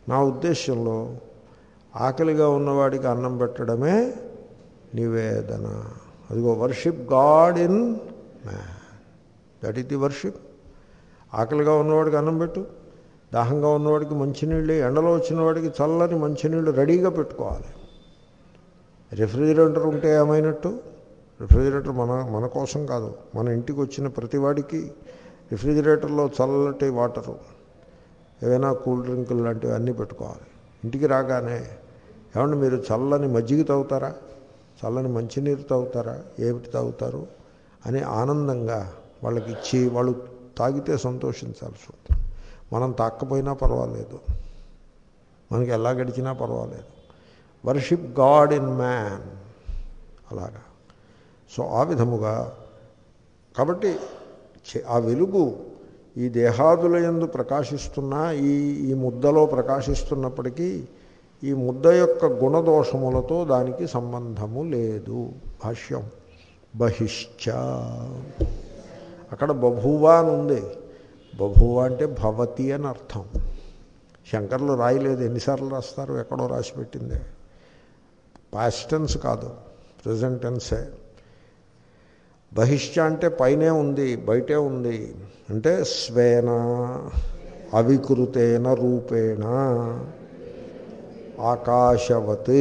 నా ఉద్దేశంలో ఆకలిగా ఉన్నవాడికి అన్నం పెట్టడమే నివేదన. అదిగో worship God in man, that is the worship. ఆకలిగా ఉన్నవాడికి అన్నం పెట్టు, దాహంగా ఉన్నవాడికి మంచినీళ్ళు, ఎండలో వచ్చిన వాడికి చల్లని మంచినీళ్ళు రెడీగా పెట్టుకోవాలి. రిఫ్రిజిరేటర్ ఉంటే ఏమైనట్టు? రిఫ్రిజిరేటర్ మన మన కోసం కాదు, మన ఇంటికి వచ్చిన ప్రతి వాడికి రిఫ్రిజిరేటర్లో చల్లటి వాటరు, ఏవైనా కూల్ డ్రింకులు లాంటివి అన్నీ పెట్టుకోవాలి. ఇంటికి రాగానే ఏమంటే మీరు చల్లని మజ్జిగ తాగుతారా, చల్లని మంచినీరు తాగుతారా, ఏమిటి తాగుతారు అని ఆనందంగా వాళ్ళకి ఇచ్చి వాళ్ళు తాగితే సంతోషించాల్సి ఉంటుంది. మనం తాక్కపోయినా పర్వాలేదు, మనకి ఎలా గడిచినా పర్వాలేదు. వర్షిప్ గాడ్ ఇన్ మ్యాన్, అలాగా. సో ఆ విధముగా కాబట్టి ఆ వెలుగు ఈ దేహాదుల యందు ప్రకాశిస్తున్నా ఈ ఈ ముద్దలో ప్రకాశిస్తున్నప్పటికీ ఈ ముద్ద యొక్క గుణదోషములతో దానికి సంబంధము లేదు. భాష్యం బహిశ్చ, అక్కడ బభూవ అని ఉంది. బభూవ అంటే భవతి అని అర్థం. శంకర్లు రాయలేదు, ఎన్నిసార్లు రాస్తారు, ఎక్కడో రాసి పెట్టిందే. పాస్ట్ టెన్స్ కాదు, ప్రజెంట్ టెన్సే. బహిష్ట అంటే పైనే ఉంది, బయటే ఉంది అంటే స్వేన అవికృతేన రూపేణ ఆకాశవత్,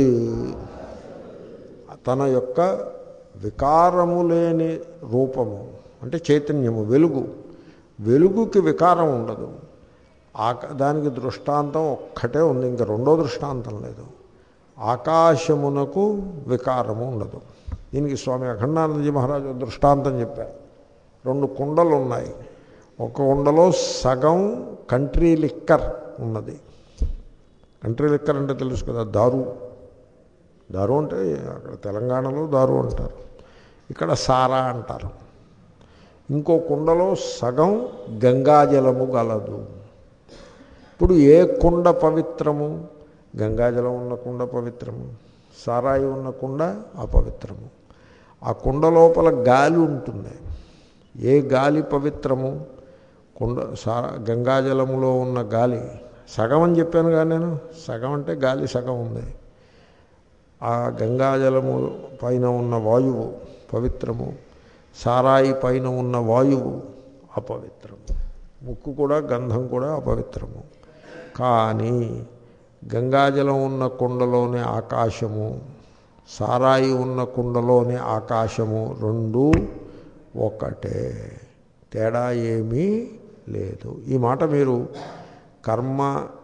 తన యొక్క వికారము లేని రూపము అంటే చైతన్యము, వెలుగు. వెలుగుకి వికారం ఉండదు. ఆకా దానికి దృష్టాంతం ఒక్కటే ఉంది, ఇంకా రెండో దృష్టాంతం లేదు. ఆకాశమునకు వికారము ఉండదు. దీనికి స్వామి అఖండానందజీ మహారాజు దృష్టాంతం చెప్పారు. రెండు కుండలు ఉన్నాయి, ఒక కుండలో సగం కంట్రీ లిక్కర్ ఉన్నది. కంట్రీ లిక్కర్ అంటే తెలుసు కదా, దారు. దారు అంటే అక్కడ తెలంగాణలో దారు అంటారు, ఇక్కడ సారా అంటారు. ఇంకో కుండలో సగం గంగాజలము గలదు. ఇప్పుడు ఏ కుండ పవిత్రము? గంగాజలం ఉన్న కుండ పవిత్రము, సారాయి ఉన్న కుండ అపవిత్రము. ఆ కుండ లోపల గాలి ఉంటుంది. ఏ గాలి పవిత్రము? కుండ సారా గంగాజలములో ఉన్న గాలి. సగం అని చెప్పాను కానీ నేను, సగం అంటే గాలి సగం ఉంది. ఆ గంగాజలము పైన ఉన్న వాయువు పవిత్రము, సారాయి పైన ఉన్న వాయువు అపవిత్రము. ముక్కు కూడా గంధం కూడా అపవిత్రము. కానీ గంగాజలం ఉన్న కుండలోని ఆకాశము, సారాయి ఉన్న కుండలోని ఆకాశము రెండు ఒకటే, తేడా ఏమీ లేదు. ఈ మాట మీరు కర్మ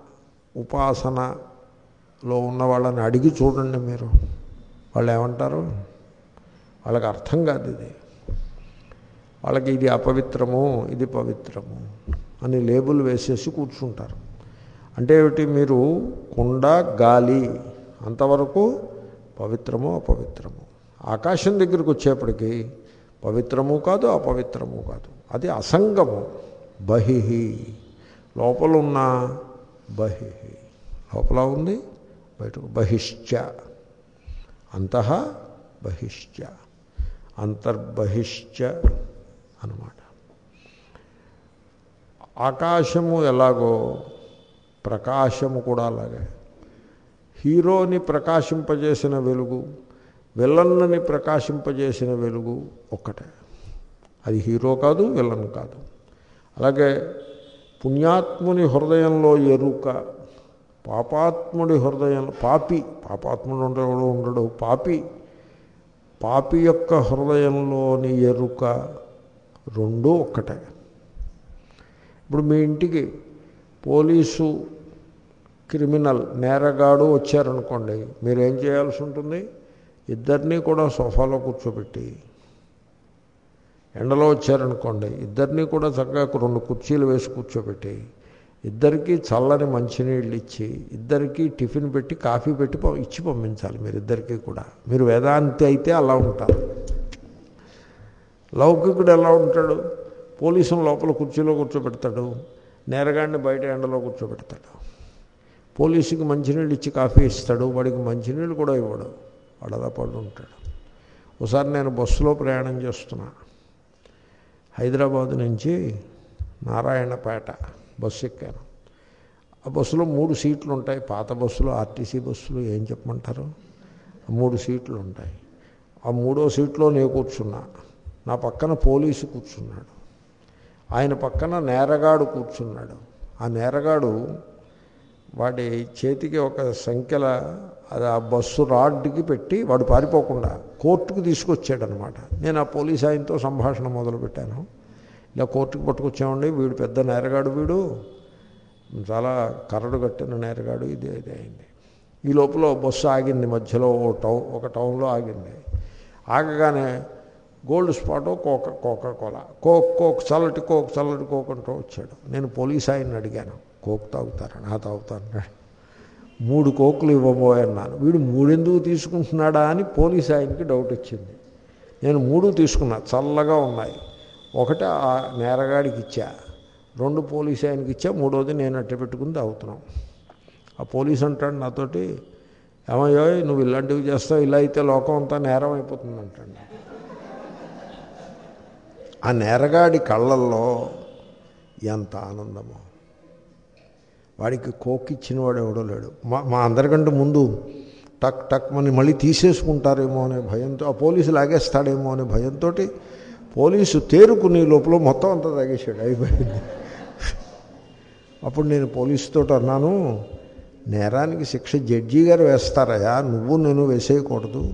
ఉపాసనలో ఉన్న వాళ్ళని అడిగి చూడండి. మీరు వాళ్ళు ఏమంటారు? వాళ్ళకి అర్థం కాదు ఇది. వాళ్ళకి ఇది అపవిత్రము, ఇది పవిత్రము అని లేబుల్ వేసేసి కూర్చుంటారు. అంటే ఏమిటి? మీరు కుండ గాలి అంతవరకు పవిత్రము అపవిత్రము. ఆకాశం దగ్గరికి వచ్చేప్పటికీ పవిత్రము కాదు అపవిత్రము కాదు, అది అసంగము. బహిహి లోపలున్న బహిహి, లోపల ఉంది బయటకు. బహిశ్చ అంతః బహిశ్చ, అంతర్బహిశ్చ అన్నమాట. ఆకాశము ఎలాగో ప్రకాశము కూడా అలాగే. హీరోని ప్రకాశింపజేసిన వెలుగు, విలన్ని ప్రకాశింపజేసిన వెలుగు ఒక్కటే. అది హీరో కాదు, విలన్ కాదు. అలాగే పుణ్యాత్ముని హృదయంలో ఎరుక, పాపాత్ముడి హృదయం, పాపి పాపాత్ముడు ఉండడు ఉండడు పాపి పాపి యొక్క హృదయంలోని ఎరుక రెండూ ఒక్కటే. ఇప్పుడు మీ ఇంటికి పోలీసు క్రిమినల్ నేరగాడు వచ్చారనుకోండి, మీరేం చేయాల్సి ఉంటుంది? ఇద్దరినీ కూడా సోఫాలో కూర్చోబెట్టి, ఎండలో వచ్చారనుకోండి ఇద్దరినీ కూడా చక్కగా రెండు కుర్చీలు వేసి కూర్చోబెట్టి, ఇద్దరికీ చల్లని మంచినీళ్ళు ఇచ్చి, ఇద్దరికీ టిఫిన్ పెట్టి కాఫీ పెట్టి ఇచ్చి పంపించాలి. మీరు ఇద్దరికీ కూడా. మీరు వేదాంతి అయితే అలా ఉంటారు. లౌకికుడు ఎలా ఉంటాడు? పోలీసును లోపల కుర్చీలో కూర్చోబెడతాడు, నేరగాడిని బయట ఎండలో కూర్చోబెడతాడు. పోలీసుకి మంచినీళ్ళు ఇచ్చి కాఫీ ఇస్తాడు, వాడికి మంచినీళ్ళు కూడా ఇవ్వడు, వాడు అలా పడు ఉంటాడు. ఒకసారి నేను బస్సులో ప్రయాణం చేస్తున్నా, హైదరాబాద్ నుంచి నారాయణపేట బస్సు ఎక్కాను. ఆ బస్సులో మూడు సీట్లు ఉంటాయి. పాత బస్సులు, ఆర్టీసీ బస్సులు ఏం చెప్పమంటారు, మూడు సీట్లు ఉంటాయి. ఆ మూడో సీట్లో నేను కూర్చున్నా, నా పక్కన పోలీసు కూర్చున్నాడు, ఆయన పక్కన నేరగాడు కూర్చున్నాడు. ఆ నేరగాడు వాడి చేతికి ఒక సంఖ్యల అది ఆ బస్సు రాడ్కి పెట్టి వాడు పారిపోకుండా కోర్టుకు తీసుకొచ్చాడనమాట. నేను ఆ పోలీస్ ఆయనతో సంభాషణ మొదలుపెట్టాను. ఇలా కోర్టుకు పట్టుకొచ్చామండి, వీడు పెద్ద నేరగాడు, వీడు చాలా కరడు కట్టిన నేరగాడు, ఇదే ఇదే అయింది. ఈ లోపల బస్సు ఆగింది మధ్యలో, ఓ టౌన్ ఒక టౌన్లో ఆగింది. ఆగగానే గోల్డ్ స్పాటో Coca Coca Cola Coke Coke చల్లటి కోక్ చల్లటి కోక్ అంటూ వచ్చాడు. నేను పోలీస్ ఆయన్ని అడిగాను, కోక్ తాగుతారని. ఆ తాగుతాను. మూడు కోకులు ఇవ్వబోయన్నాను. వీడు మూడెందుకు తీసుకుంటున్నాడా అని పోలీస్ ఆయనకి డౌట్ వచ్చింది. నేను మూడు తీసుకున్నా, చల్లగా ఉన్నాయి. ఒకటి ఆ నేరగాడికి ఇచ్చా, రెండు పోలీస్ ఆయనకి ఇచ్చా, మూడోది నేను అట్ట పెట్టుకుని తాగుతున్నాం. ఆ పోలీస్ అంటాడు నాతోటి, ఏమయ్యో నువ్వు ఇలాంటివి చేస్తావు, ఇలా అయితే లోకం అంతా నేరం అయిపోతుంది అంటాడు. ఆ నేరగాడి కళ్ళల్లో ఎంత ఆనందమో. వాడికి కోక్ ఇచ్చిన వాడు ఎవడో లేడు. మా మా అందరికంటే ముందు టక్ టక్ మని మళ్ళీ తీసేసుకుంటారేమో అనే భయంతో, ఆ పోలీసు లాగేస్తాడేమో అనే భయంతో పోలీసు తేరుకునే లోపల మొత్తం అంతా తాగేసాడు, అయిపోయింది. అప్పుడు నేను పోలీసుతో అన్నాను, నేరానికి శిక్ష జడ్జి గారు వేస్తారయా, నువ్వు నేను వేసేయకూడదు.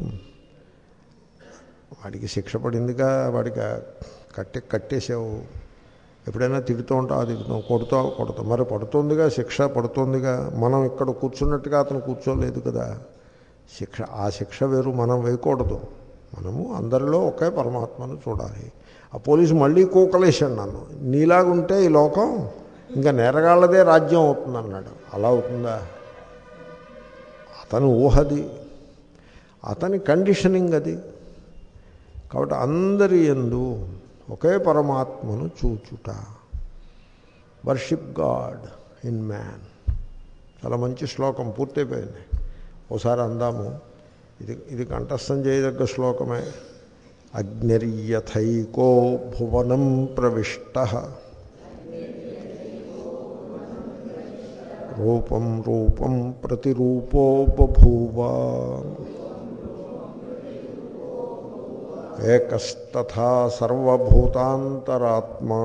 వాడికి శిక్ష పడిందిగా, వాడికి కట్టి కట్టేసావు, ఎప్పుడైనా తిడుతూ ఉంటావు, తిడుతావు, కొడుతావు కొడతావు, మరి పడుతుందిగా, శిక్ష పడుతుందిగా. మనం ఇక్కడ కూర్చున్నట్టుగా అతను కూర్చోలేదు కదా. శిక్ష ఆ శిక్ష వేరు, మనం వేయకూడదు. మనము అందరిలో ఒకే పరమాత్మను చూడాలి. ఆ పోలీసు మళ్ళీ కూకలేశాడు నన్ను, నీలాగుంటే ఈ లోకం ఇంకా నేరగాళ్ళదే రాజ్యం అవుతుందన్నాడు. అలా అవుతుందా? అతని ఊహది, అతని కండిషనింగ్ అది. కాబట్టి అందరి యందు ఒకే పరమాత్మను చూచుట, వర్షిప్ గాడ్ ఇన్ మ్యాన్. చాలా మంచి శ్లోకం, పూర్తయిపోయింది. ఒకసారి అందాము. ఇది ఇది కంఠస్థం చేయదగ్గ శ్లోకమే. అగ్నిర్యథైకో భువనం ప్రవిష్టః రూపం రూపం ప్రతిరూపో బభూవ ఏకస్తథా సర్వభూతాంతరాత్మా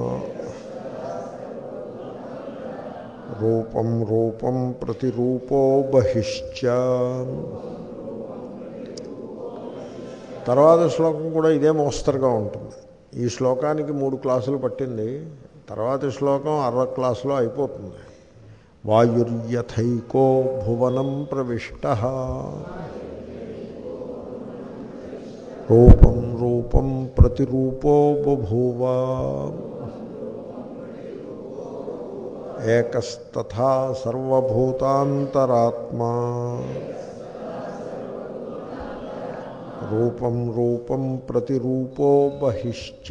రూపం రూపం ప్రతిరూపో బహిశ్చ. తర్వాత శ్లోకం కూడా ఇదే మోస్తరుగా ఉంటుంది. ఈ శ్లోకానికి మూడు క్లాసులు పట్టింది, తర్వాత శ్లోకం అరవై క్లాసులో అయిపోతుంది. వాయుర్యథైకో భువనం ప్రవిష్టః రూపం రూపం ప్రతిరూపో బభూవ ఏకస్తథా సర్వభూతాంతరాత్మా రూపం రూపం ప్రతిరూపో బహిశ్చ.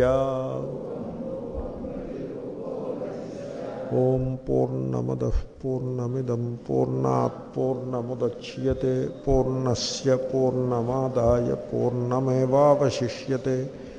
ఓం పూర్ణమదః పూర్ణమిదం పూర్ణాత్ పూర్ణముదచ్యతే పూర్ణస్య పూర్ణమాదాయ పూర్ణమేవావశిష్యతే.